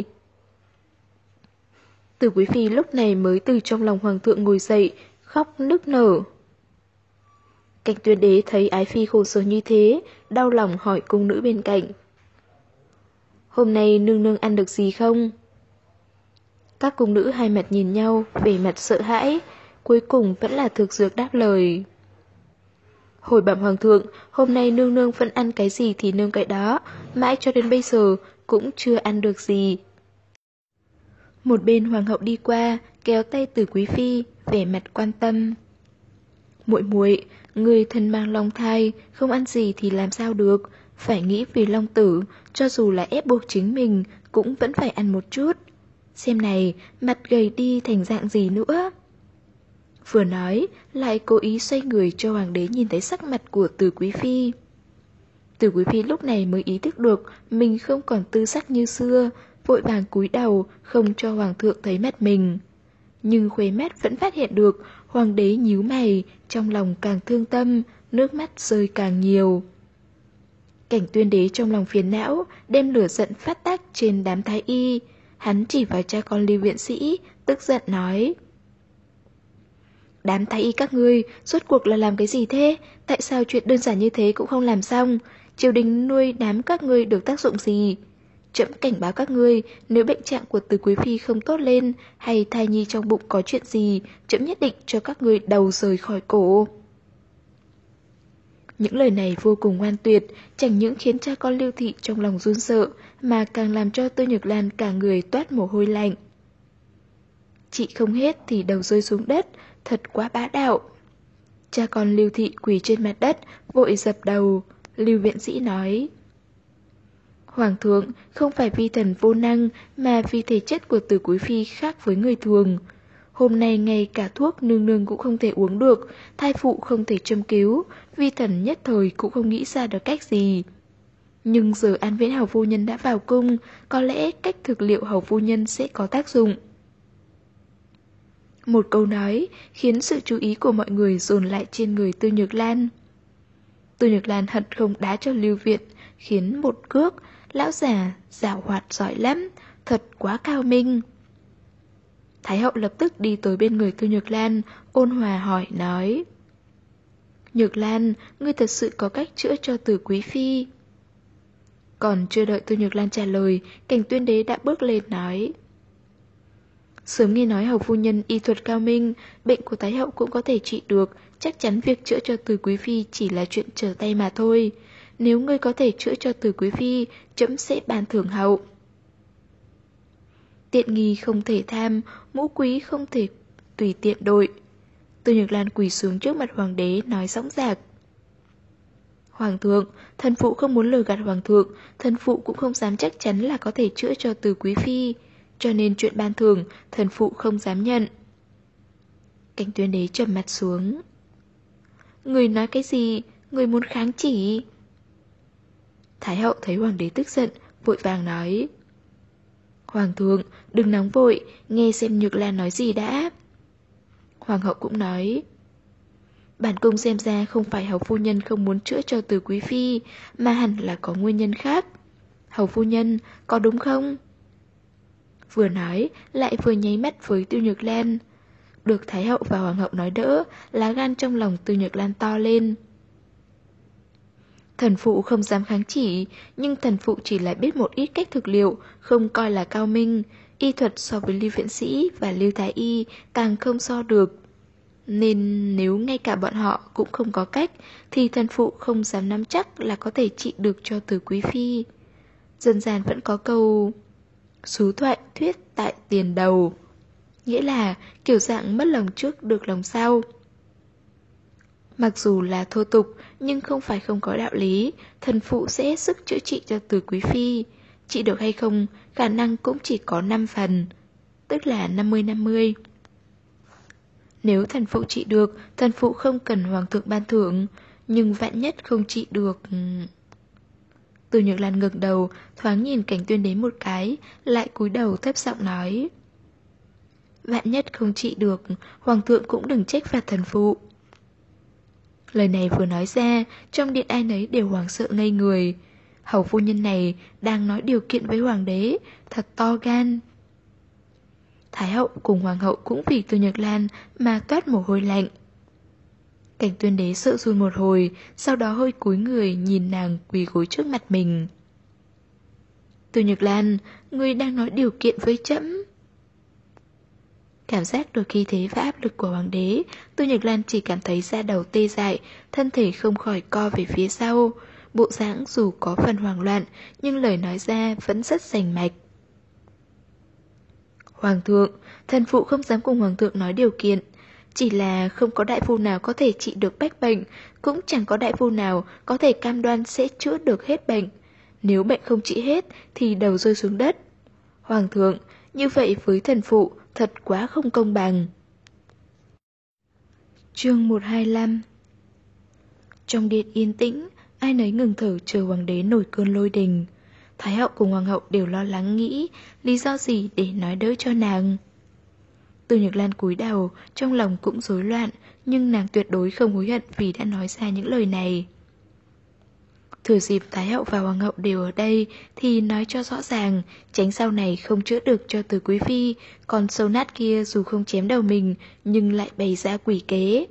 Từ Quý Phi lúc này mới từ trong lòng Hoàng thượng ngồi dậy, khóc nức nở. Cảnh Tuyên Đế thấy Ái Phi khổ sở như thế, đau lòng hỏi cung nữ bên cạnh. Hôm nay nương nương ăn được gì không? Các cung nữ hai mặt nhìn nhau, vẻ mặt sợ hãi, cuối cùng vẫn là Thực Dược đáp lời. Hồi bẩm Hoàng thượng, hôm nay nương nương vẫn ăn cái gì thì nương cái đó, mãi cho đến bây giờ cũng chưa ăn được gì. Một bên Hoàng hậu đi qua, kéo tay Từ Quý Phi, vẻ mặt quan tâm. Muội muội, người thân mang long thai, không ăn gì thì làm sao được, phải nghĩ vì long tử, cho dù là ép buộc chính mình, cũng vẫn phải ăn một chút. Xem này, mặt gầy đi thành dạng gì nữa. Vừa nói, lại cố ý xoay người cho Hoàng đế nhìn thấy sắc mặt của Từ Quý Phi. Từ Quý Phi lúc này mới ý thức được mình không còn tư sắc như xưa, vội vàng cúi đầu, không cho Hoàng thượng thấy mặt mình. Nhưng khuấy mắt vẫn phát hiện được, Hoàng đế nhíu mày, trong lòng càng thương tâm, nước mắt rơi càng nhiều. Cảnh Tuyên Đế trong lòng phiền não, đem lửa giận phát tác trên đám thái y. Hắn chỉ vào cha con Lưu viện sĩ, tức giận nói. Đám thái y các ngươi, rốt cuộc là làm cái gì thế? Tại sao chuyện đơn giản như thế cũng không làm xong? Triều đình nuôi đám các ngươi được tác dụng gì? Trẫm cảnh báo các ngươi, nếu bệnh trạng của Từ Quý Phi không tốt lên, hay thai nhi trong bụng có chuyện gì, trẫm nhất định cho các ngươi đầu rời khỏi cổ. Những lời này vô cùng ngoan tuyệt, chẳng những khiến cha con Lưu thị trong lòng run sợ, mà càng làm cho Tư Nhược Lan cả người toát mồ hôi lạnh. Chị không hết thì đầu rơi xuống đất, thật quá bá đạo. Cha con Lưu thị quỳ trên mặt đất, vội dập đầu. Lưu viện sĩ nói. Hoàng thượng, không phải vi thần vô năng, mà vì thể chất của Từ Quý Phi khác với người thường. Hôm nay ngay cả thuốc nương nương cũng không thể uống được, thai phụ không thể châm cứu, vi thần nhất thời cũng không nghĩ ra được cách gì. Nhưng giờ An Viễn hầu phu nhân đã vào cung, có lẽ cách thực liệu hầu phu nhân sẽ có tác dụng. Một câu nói khiến sự chú ý của mọi người dồn lại trên người Tư Nhược Lan. Tư Nhược Lan hận không đá cho Lưu Viện, khiến một cước, lão già, giảo hoạt giỏi lắm, thật quá cao minh. Thái hậu lập tức đi tới bên người Tư Nhược Lan, ôn hòa hỏi nói. Nhược Lan, ngươi thật sự có cách chữa cho Từ Quý Phi. Còn chưa đợi Tư Nhược Lan trả lời, Cảnh Tuyên Đế đã bước lên nói. Sớm nghe nói hầu phu nhân y thuật cao minh, bệnh của Thái hậu cũng có thể trị được, chắc chắn việc chữa cho Từ Quý Phi chỉ là chuyện trở tay mà thôi. Nếu ngươi có thể chữa cho Từ Quý Phi, trẫm sẽ ban thưởng hậu. Tiện nghi không thể tham, mũ quý không thể tùy tiện đội. Tư Nhược Lan quỳ xuống trước mặt hoàng đế nói dõng dạc. Hoàng thượng, thần phụ không muốn lừa gạt hoàng thượng, thần phụ cũng không dám chắc chắn là có thể chữa cho Từ quý phi, cho nên chuyện ban thưởng, thần phụ không dám nhận. Cảnh Tuyên Đế trầm mặt xuống. Người nói cái gì? Người muốn kháng chỉ? Thái hậu thấy hoàng đế tức giận, vội vàng nói. Hoàng thượng, đừng nóng vội, nghe xem Nhược Lan nói gì đã. Hoàng hậu cũng nói. Bản cung xem ra không phải hầu phu nhân không muốn chữa cho Từ quý phi, mà hẳn là có nguyên nhân khác. Hầu phu nhân, có đúng không? Vừa nói, lại vừa nháy mắt với Tiêu Nhược Lan. Được Thái hậu và Hoàng hậu nói đỡ, lá gan trong lòng Tiêu Nhược Lan to lên. Thần phụ không dám kháng chỉ, nhưng thần phụ chỉ là biết một ít cách thực liệu, không coi là cao minh. Y thuật so với Lưu Viện Sĩ và Lưu Thái Y càng không so được. Nên nếu ngay cả bọn họ cũng không có cách, thì thần phụ không dám nắm chắc là có thể trị được cho Từ quý phi. Dân gian vẫn có câu Sú thoại thuyết tại tiền đầu, nghĩa là kiểu dạng mất lòng trước được lòng sau. Mặc dù là thô tục, nhưng không phải không có đạo lý, thần phụ sẽ hết sức chữa trị cho Từ quý phi. Trị được hay không, khả năng cũng chỉ có 5 phần, tức là 50-50. Nếu thần phụ trị được, thần phụ không cần hoàng thượng ban thưởng, nhưng vạn nhất không trị được... Từ Nhược Lan ngẩng đầu, thoáng nhìn Cảnh Tuyên Đế một cái, lại cúi đầu thấp giọng nói. Vạn nhất không trị được, hoàng thượng cũng đừng trách phạt thần phụ. Lời này vừa nói ra, trong điện ai nấy đều hoảng sợ ngây người. Hầu phu nhân này đang nói điều kiện với hoàng đế, thật to gan. Thái hậu cùng hoàng hậu cũng vì Từ Nhược Lan mà toát mồ hôi lạnh. Cảnh Tuyên Đế sợ run một hồi, sau đó hơi cúi người nhìn nàng quỳ gối trước mặt mình. Từ Nhược Lan, ngươi đang nói điều kiện với trẫm. Cảm giác được khí thế và áp lực của hoàng đế, Từ Nhược Lan chỉ cảm thấy da đầu tê dại, thân thể không khỏi co về phía sau. Bộ dáng dù có phần hoảng loạn, nhưng lời nói ra vẫn rất rành mạch. Hoàng thượng, thần phụ không dám cùng hoàng thượng nói điều kiện. Chỉ là không có đại phu nào có thể trị được bách bệnh, cũng chẳng có đại phu nào có thể cam đoan sẽ chữa được hết bệnh. Nếu bệnh không trị hết thì đầu rơi xuống đất. Hoàng thượng, như vậy với thần phụ thật quá không công bằng. Chương 125. Trong điện yên tĩnh, ai nấy ngừng thở chờ hoàng đế nổi cơn lôi đình. Thái hậu cùng hoàng hậu đều lo lắng nghĩ lý do gì để nói đỡ cho nàng. Từ Nhược Lan cúi đầu, trong lòng cũng rối loạn, nhưng nàng tuyệt đối không hối hận vì đã nói ra những lời này. Thừa dịp Thái hậu và Hoàng hậu đều ở đây thì nói cho rõ ràng, tránh sau này không chữa được cho Từ quý phi, còn sâu nát kia dù không chém đầu mình nhưng lại bày ra quỷ kế.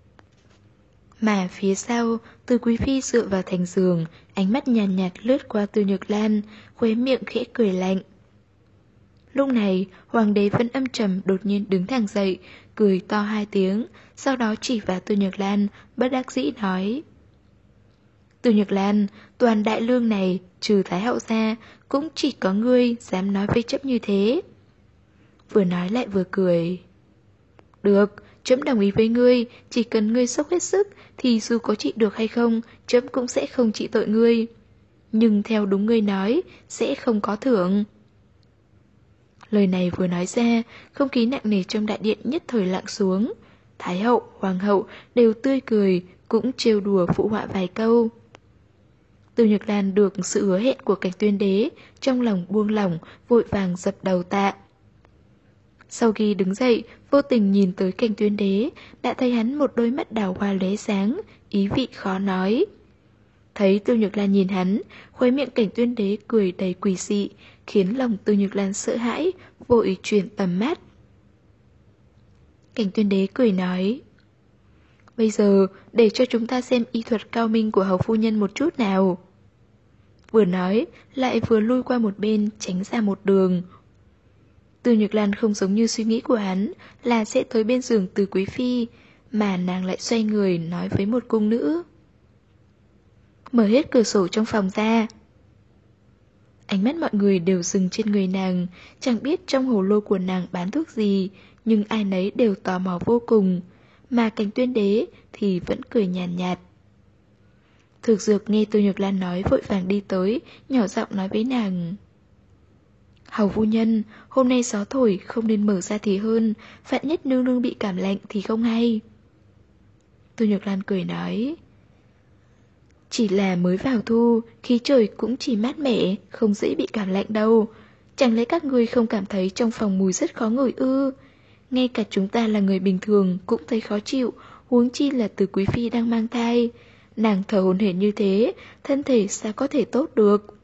Mà phía sau, Từ quý phi dựa vào thành giường, ánh mắt nhàn nhạt lướt qua Từ Nhược Lan, khóe miệng khẽ cười lạnh. Lúc này, hoàng đế vẫn âm trầm đột nhiên đứng thẳng dậy, cười to 2 tiếng, sau đó chỉ vào Từ Nhược Lan, bất đắc dĩ nói. Từ Nhược Lan, toàn đại lương này, trừ Thái hậu ra, cũng chỉ có ngươi dám nói với trẫm như thế. Vừa nói lại vừa cười. Được, trẫm đồng ý với ngươi, chỉ cần ngươi dốc hết sức, thì dù có trị được hay không, trẫm cũng sẽ không trị tội ngươi. Nhưng theo đúng ngươi nói, sẽ không có thưởng. Lời này vừa nói ra, không khí nặng nề trong đại điện nhất thời lặng xuống. Thái hậu, hoàng hậu đều tươi cười, cũng trêu đùa phụ họa vài câu. Từ Nhược Lan được sự hứa hẹn của Cảnh Tuyên Đế, trong lòng buông lỏng, vội vàng dập đầu tạ. Sau khi đứng dậy, vô tình nhìn tới Cảnh Tuyên Đế, đã thấy hắn một đôi mắt đào hoa lóe sáng, ý vị khó nói. Thấy Từ Nhược Lan nhìn hắn, khóe miệng Cảnh Tuyên Đế cười đầy quỷ dị, khiến lòng Từ Nhược Lan sợ hãi, vội chuyển tầm mắt. Cảnh Tuyên Đế cười nói. Bây giờ, để cho chúng ta xem y thuật cao minh của hầu phu nhân một chút nào. Vừa nói, lại vừa lui qua một bên, tránh ra một đường. Từ Nhược Lan không giống như suy nghĩ của hắn, là sẽ tới bên giường Từ quý phi, mà nàng lại xoay người nói với một cung nữ. Mở hết cửa sổ trong phòng ra. Ánh mắt mọi người đều dừng trên người nàng, chẳng biết trong hồ lô của nàng bán thuốc gì, nhưng ai nấy đều tò mò vô cùng, mà Cảnh Tuyên Đế thì vẫn cười nhàn nhạt. Thực Dược nghe Tô Nhược Lan nói vội vàng đi tới, nhỏ giọng nói với nàng. Hầu phu nhân, hôm nay gió thổi không nên mở ra thì hơn, vạn nhất nương nương bị cảm lạnh thì không hay. Tô Nhược Lan cười nói. Chỉ là mới vào thu, khí trời cũng chỉ mát mẻ, không dễ bị cảm lạnh đâu. Chẳng lẽ các ngươi không cảm thấy trong phòng mùi rất khó ngửi ư? Ngay cả chúng ta là người bình thường cũng thấy khó chịu, huống chi là từ quý phi đang mang thai. Nàng thở hổn hển như thế, thân thể sao có thể tốt được?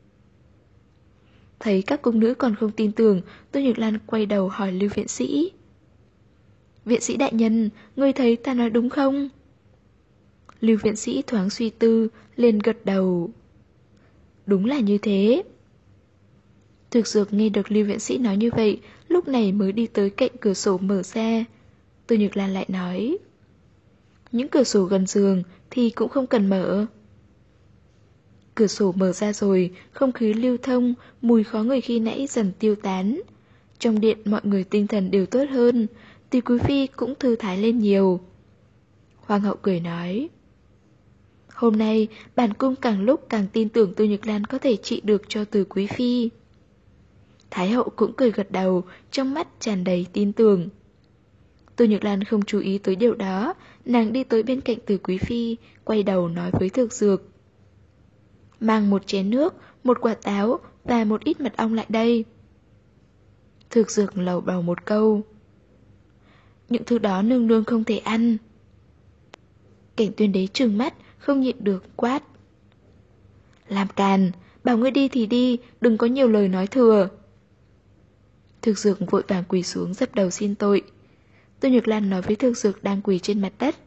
Thấy các cung nữ còn không tin tưởng, Tô Nhược Lan quay đầu hỏi Lưu viện sĩ. Viện sĩ đại nhân, ngươi thấy ta nói đúng không? Lưu viện sĩ thoáng suy tư, liền gật đầu. Đúng là như thế. Thực Dược nghe được Lưu viện sĩ nói như vậy, lúc này mới đi tới cạnh cửa sổ mở ra. Tô Nhược Lan lại nói. Những cửa sổ gần giường thì cũng không cần mở. Cửa sổ mở ra rồi, không khí lưu thông, mùi khó ngửi khi nãy dần tiêu tán. Trong điện mọi người tinh thần đều tốt hơn, Từ quý phi cũng thư thái lên nhiều. Hoàng hậu cười nói. Hôm nay, bản cung càng lúc càng tin tưởng Tô Nhược Lan có thể trị được cho Từ quý phi. Thái hậu cũng cười gật đầu, trong mắt tràn đầy tin tưởng. Tô Nhược Lan không chú ý tới điều đó, nàng đi tới bên cạnh Từ quý phi, quay đầu nói với Thực Dược. Mang một chén nước, một quả táo và một ít mật ong lại đây. Thực Dược lầu bầu một câu. Những thứ đó nương nương không thể ăn. Cảnh Tuyên Đế trừng mắt, không nhịn được quát. Làm càn, bảo ngươi đi thì đi, đừng có nhiều lời nói thừa. Thực Dược vội vàng quỳ xuống dập đầu xin tội. Tô Nhược Lan nói với Thực Dược đang quỳ trên mặt đất.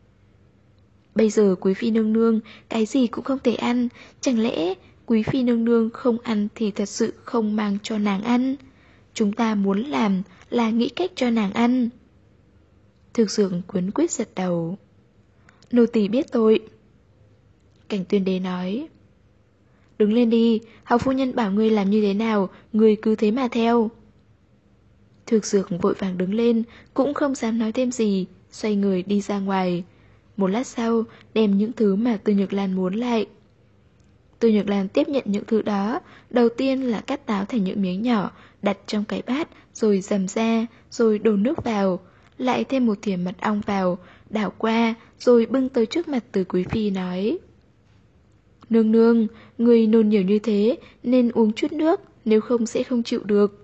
Bây giờ quý phi nương nương cái gì cũng không thể ăn, chẳng lẽ quý phi nương nương không ăn thì thật sự không mang cho nàng ăn? Chúng ta muốn làm là nghĩ cách cho nàng ăn. Thực Dược cuốn quyết giật đầu. Nô tỳ biết tội. Cảnh Tuyên Đế nói. Đứng lên đi, hầu phu nhân bảo ngươi làm như thế nào, ngươi cứ thế mà theo. Thực Dược vội vàng đứng lên, cũng không dám nói thêm gì, xoay người đi ra ngoài. Một lát sau, đem những thứ mà Tô Nhược Lan muốn lại. Tô Nhược Lan tiếp nhận những thứ đó, đầu tiên là cắt táo thành những miếng nhỏ, đặt trong cái bát, rồi dầm ra, rồi đổ nước vào, lại thêm một thìa mật ong vào, đảo qua, rồi bưng tới trước mặt Từ quý phi nói. Nương nương, người nôn nhiều như thế, nên uống chút nước, nếu không sẽ không chịu được.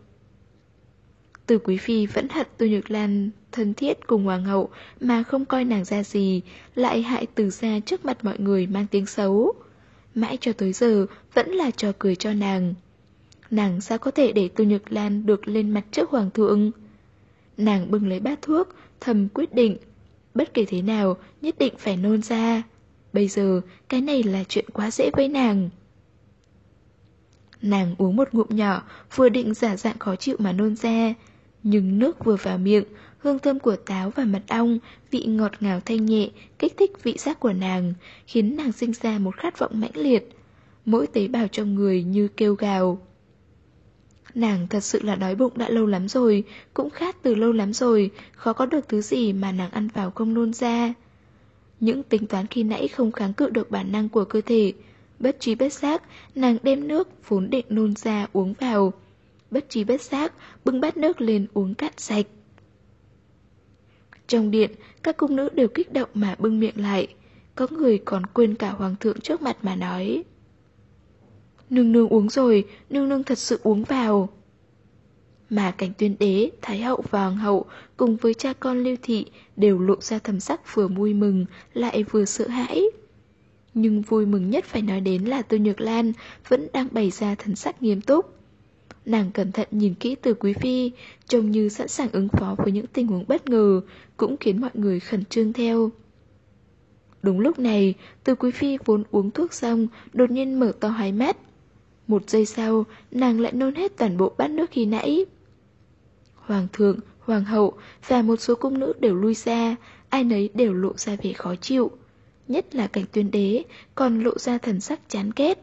Từ quý phi vẫn hận Tô Nhược Lan thân thiết cùng hoàng hậu mà không coi nàng ra gì, lại hại Từ gia trước mặt mọi người mang tiếng xấu. Mãi cho tới giờ vẫn là trò cười cho nàng. Nàng sao có thể để Tô Nhược Lan được lên mặt trước hoàng thượng? Nàng bưng lấy bát thuốc, thầm quyết định, bất kể thế nào nhất định phải nôn ra. Bây giờ cái này là chuyện quá dễ với nàng. Nàng uống một ngụm nhỏ, vừa định giả dạng khó chịu mà nôn ra. Nhưng nước vừa vào miệng, hương thơm của táo và mật ong, vị ngọt ngào thanh nhẹ, kích thích vị giác của nàng, khiến nàng sinh ra một khát vọng mãnh liệt. Mỗi tế bào trong người như kêu gào. Nàng thật sự là đói bụng đã lâu lắm rồi, cũng khát từ lâu lắm rồi, khó có được thứ gì mà nàng ăn vào không nôn ra. Những tính toán khi nãy không kháng cự được bản năng của cơ thể. Bất trí bất giác, nàng đem nước vốn định nôn ra uống vào. Bất trí bất giác, bưng bát nước lên uống cạn sạch. Trong điện, các cung nữ đều kích động mà bưng miệng lại. Có người còn quên cả hoàng thượng trước mặt mà nói. Nương nương uống rồi, nương nương thật sự uống vào. Mà Cảnh Tuyên Đế, Thái hậu và Hoàng hậu cùng với cha con Lưu Thị đều lộ ra thần sắc vừa vui mừng lại vừa sợ hãi. Nhưng vui mừng nhất phải nói đến là Tô Nhược Lan vẫn đang bày ra thần sắc nghiêm túc. Nàng cẩn thận nhìn kỹ Từ quý phi, trông như sẵn sàng ứng phó với những tình huống bất ngờ, cũng khiến mọi người khẩn trương theo. Đúng lúc này, Từ quý phi vốn uống thuốc xong, đột nhiên mở to hai mắt. Một giây sau, nàng lại nôn hết toàn bộ bát nước khi nãy. Hoàng thượng, hoàng hậu và một số cung nữ đều lui ra, ai nấy đều lộ ra vẻ khó chịu. Nhất là Cảnh Tuyên Đế, còn lộ ra thần sắc chán ghét.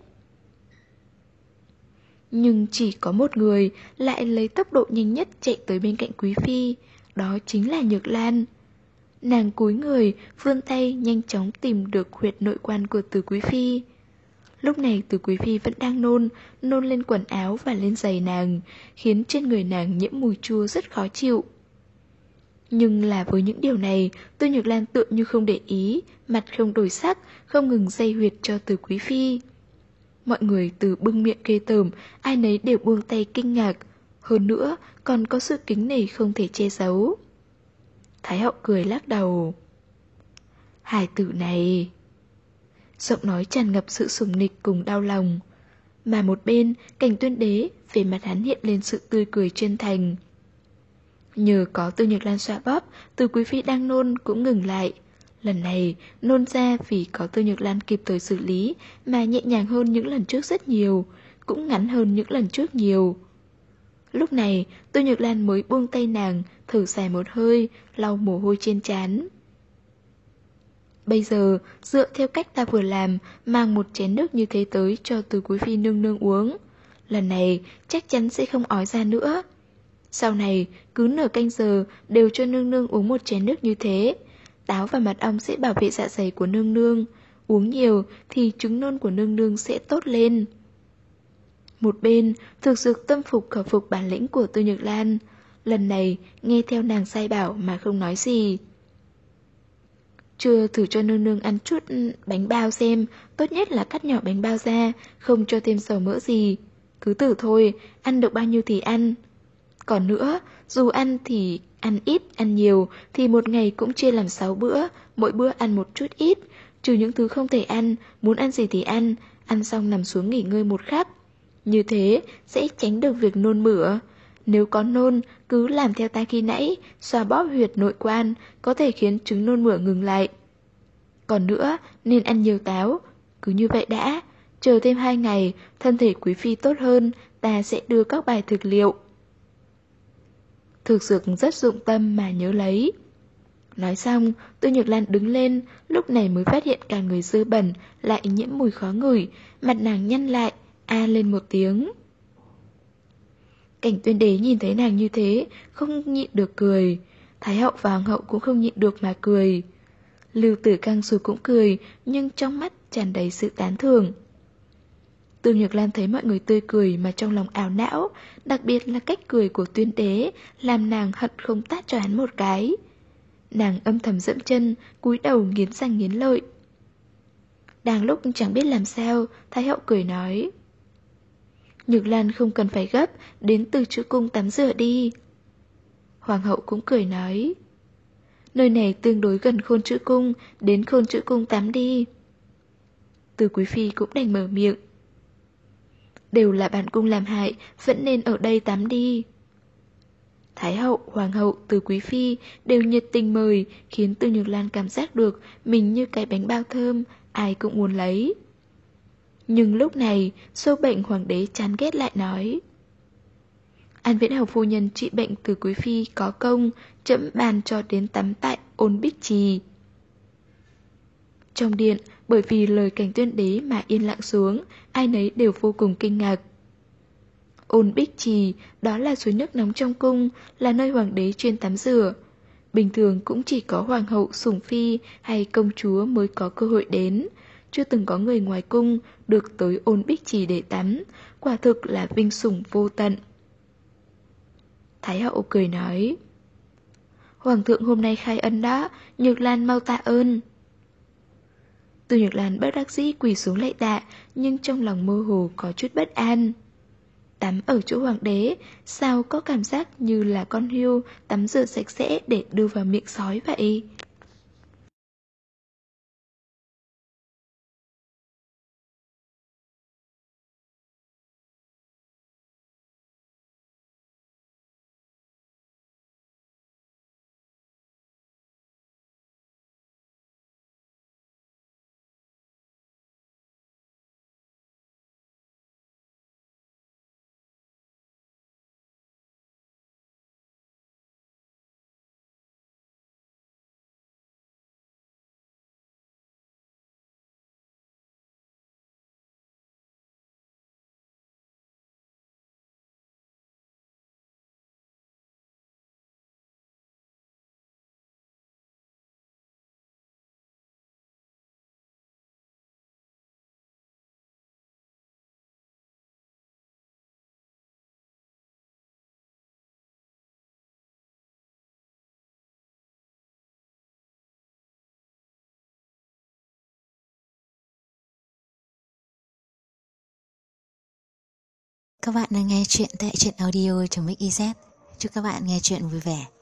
Nhưng chỉ có một người lại lấy tốc độ nhanh nhất chạy tới bên cạnh quý phi, đó chính là Nhược Lan. Nàng cúi người, vươn tay nhanh chóng tìm được huyệt nội quan của Từ Quý Phi. Lúc này Từ Quý Phi vẫn đang nôn lên quần áo và lên giày nàng, khiến trên người nàng nhiễm mùi chua rất khó chịu. Nhưng là với những điều này, Tô Nhược Lan tựa như không để ý, mặt không đổi sắc, không ngừng day huyệt cho Từ Quý Phi. Mọi người từ bưng miệng ghê tởm, ai nấy đều buông tay kinh ngạc. Hơn nữa, còn có sự kính nể không thể che giấu. Thái hậu cười lắc đầu. Hài tử này... Giọng nói tràn ngập sự sủng nịch cùng đau lòng. Mà một bên, Cảnh Tuyên Đế, về mặt hắn hiện lên sự tươi cười chân thành. Nhờ có Tư Nhược Lan xoa bóp, Từ Quý Phi đang nôn cũng ngừng lại. Lần này, nôn ra vì có Tư Nhược Lan kịp thời xử lý mà nhẹ nhàng hơn những lần trước rất nhiều, cũng ngắn hơn những lần trước nhiều. Lúc này, Tư Nhược Lan mới buông tay nàng, thở dài một hơi, lau mồ hôi trên trán. Bây giờ, dựa theo cách ta vừa làm, mang một chén nước như thế tới cho Từ Quý Phi nương nương uống. Lần này, chắc chắn sẽ không ói ra nữa. Sau này, cứ nửa canh giờ đều cho nương nương uống một chén nước như thế. Táo và mật ong sẽ bảo vệ dạ dày của nương nương. Uống nhiều thì trứng nôn của nương nương sẽ tốt lên. Một bên, thực dược tâm phục khẩu phục bản lĩnh của Tư Nhược Lan. Lần này, nghe theo nàng sai bảo mà không nói gì. Chưa thử cho nương nương ăn chút bánh bao xem, tốt nhất là cắt nhỏ bánh bao ra, không cho thêm dầu mỡ gì. Cứ thử thôi, ăn được bao nhiêu thì ăn. Còn nữa, dù ăn thì ăn ít, ăn nhiều thì một ngày cũng chia làm 6 bữa, mỗi bữa ăn một chút ít, trừ những thứ không thể ăn, muốn ăn gì thì ăn xong nằm xuống nghỉ ngơi một khắc. Như thế sẽ tránh được việc nôn mửa. Nếu có nôn, cứ làm theo ta khi nãy, xoa bóp huyệt nội quan, có thể khiến chứng nôn mửa ngừng lại. Còn nữa, nên ăn nhiều táo. Cứ như vậy đã, chờ thêm 2 ngày, thân thể quý phi tốt hơn, ta sẽ đưa các bài thực liệu. Thực dược rất dụng tâm mà nhớ lấy. Nói xong, Tư Nhược Lan đứng lên, lúc này mới phát hiện cả người dơ bẩn, lại nhiễm mùi khó ngửi, mặt nàng nhăn lại, a lên một tiếng. Cảnh Tuyên Đế nhìn thấy nàng như thế, không nhịn được cười. Thái hậu và hoàng hậu cũng không nhịn được mà cười. Lưu Tử Cang dù cũng cười, nhưng trong mắt tràn đầy sự tán thưởng. Tư Nhược Lan thấy mọi người tươi cười mà trong lòng ảo não, đặc biệt là cách cười của Tuyên Đế, làm nàng hận không tát cho hắn một cái. Nàng âm thầm dẫm chân, cúi đầu nghiến răng nghiến lợi. Đang lúc chẳng biết làm sao, Thái hậu cười nói. Nhược Lan không cần phải gấp, đến từ chữ cung tắm rửa đi. Hoàng hậu cũng cười nói. Nơi này tương đối gần Khôn Chữ Cung, đến Khôn Chữ Cung tắm đi. Từ Quý Phi cũng đành mở miệng. Đều là bản cung làm hại, vẫn nên ở đây tắm đi. Thái hậu, hoàng hậu, Từ Quý Phi đều nhiệt tình mời, khiến Từ Nhược Lan cảm giác được mình như cái bánh bao thơm, ai cũng muốn lấy. Nhưng lúc này, sâu bệnh hoàng đế chán ghét lại nói. An Viễn Hầu phu nhân trị bệnh Từ Quý Phi có công, trẫm ban cho đến tắm tại Ôn Bích Trì. Trong điện, bởi vì lời Cảnh Tuyên Đế mà yên lặng xuống, ai nấy đều vô cùng kinh ngạc. Ôn Bích Trì, đó là suối nước nóng trong cung, là nơi hoàng đế chuyên tắm rửa. Bình thường cũng chỉ có hoàng hậu, sủng phi hay công chúa mới có cơ hội đến. Chưa từng có người ngoài cung được tới Ôn Bích Trì để tắm, quả thực là vinh sủng vô tận. Thái hậu cười nói. Hoàng thượng hôm nay khai ân đó, Nhược Lan mau tạ ơn. Từ Nhược Lan bất đắc dĩ quỳ xuống lạy tạ, nhưng trong lòng mơ hồ có chút bất an. Tắm ở chỗ hoàng đế, sao có cảm giác như là con hươu tắm rửa sạch sẽ để đưa vào miệng sói vậy? Các bạn đang nghe chuyện tại truyện audio.mix.iz. Chúc các bạn nghe chuyện vui vẻ.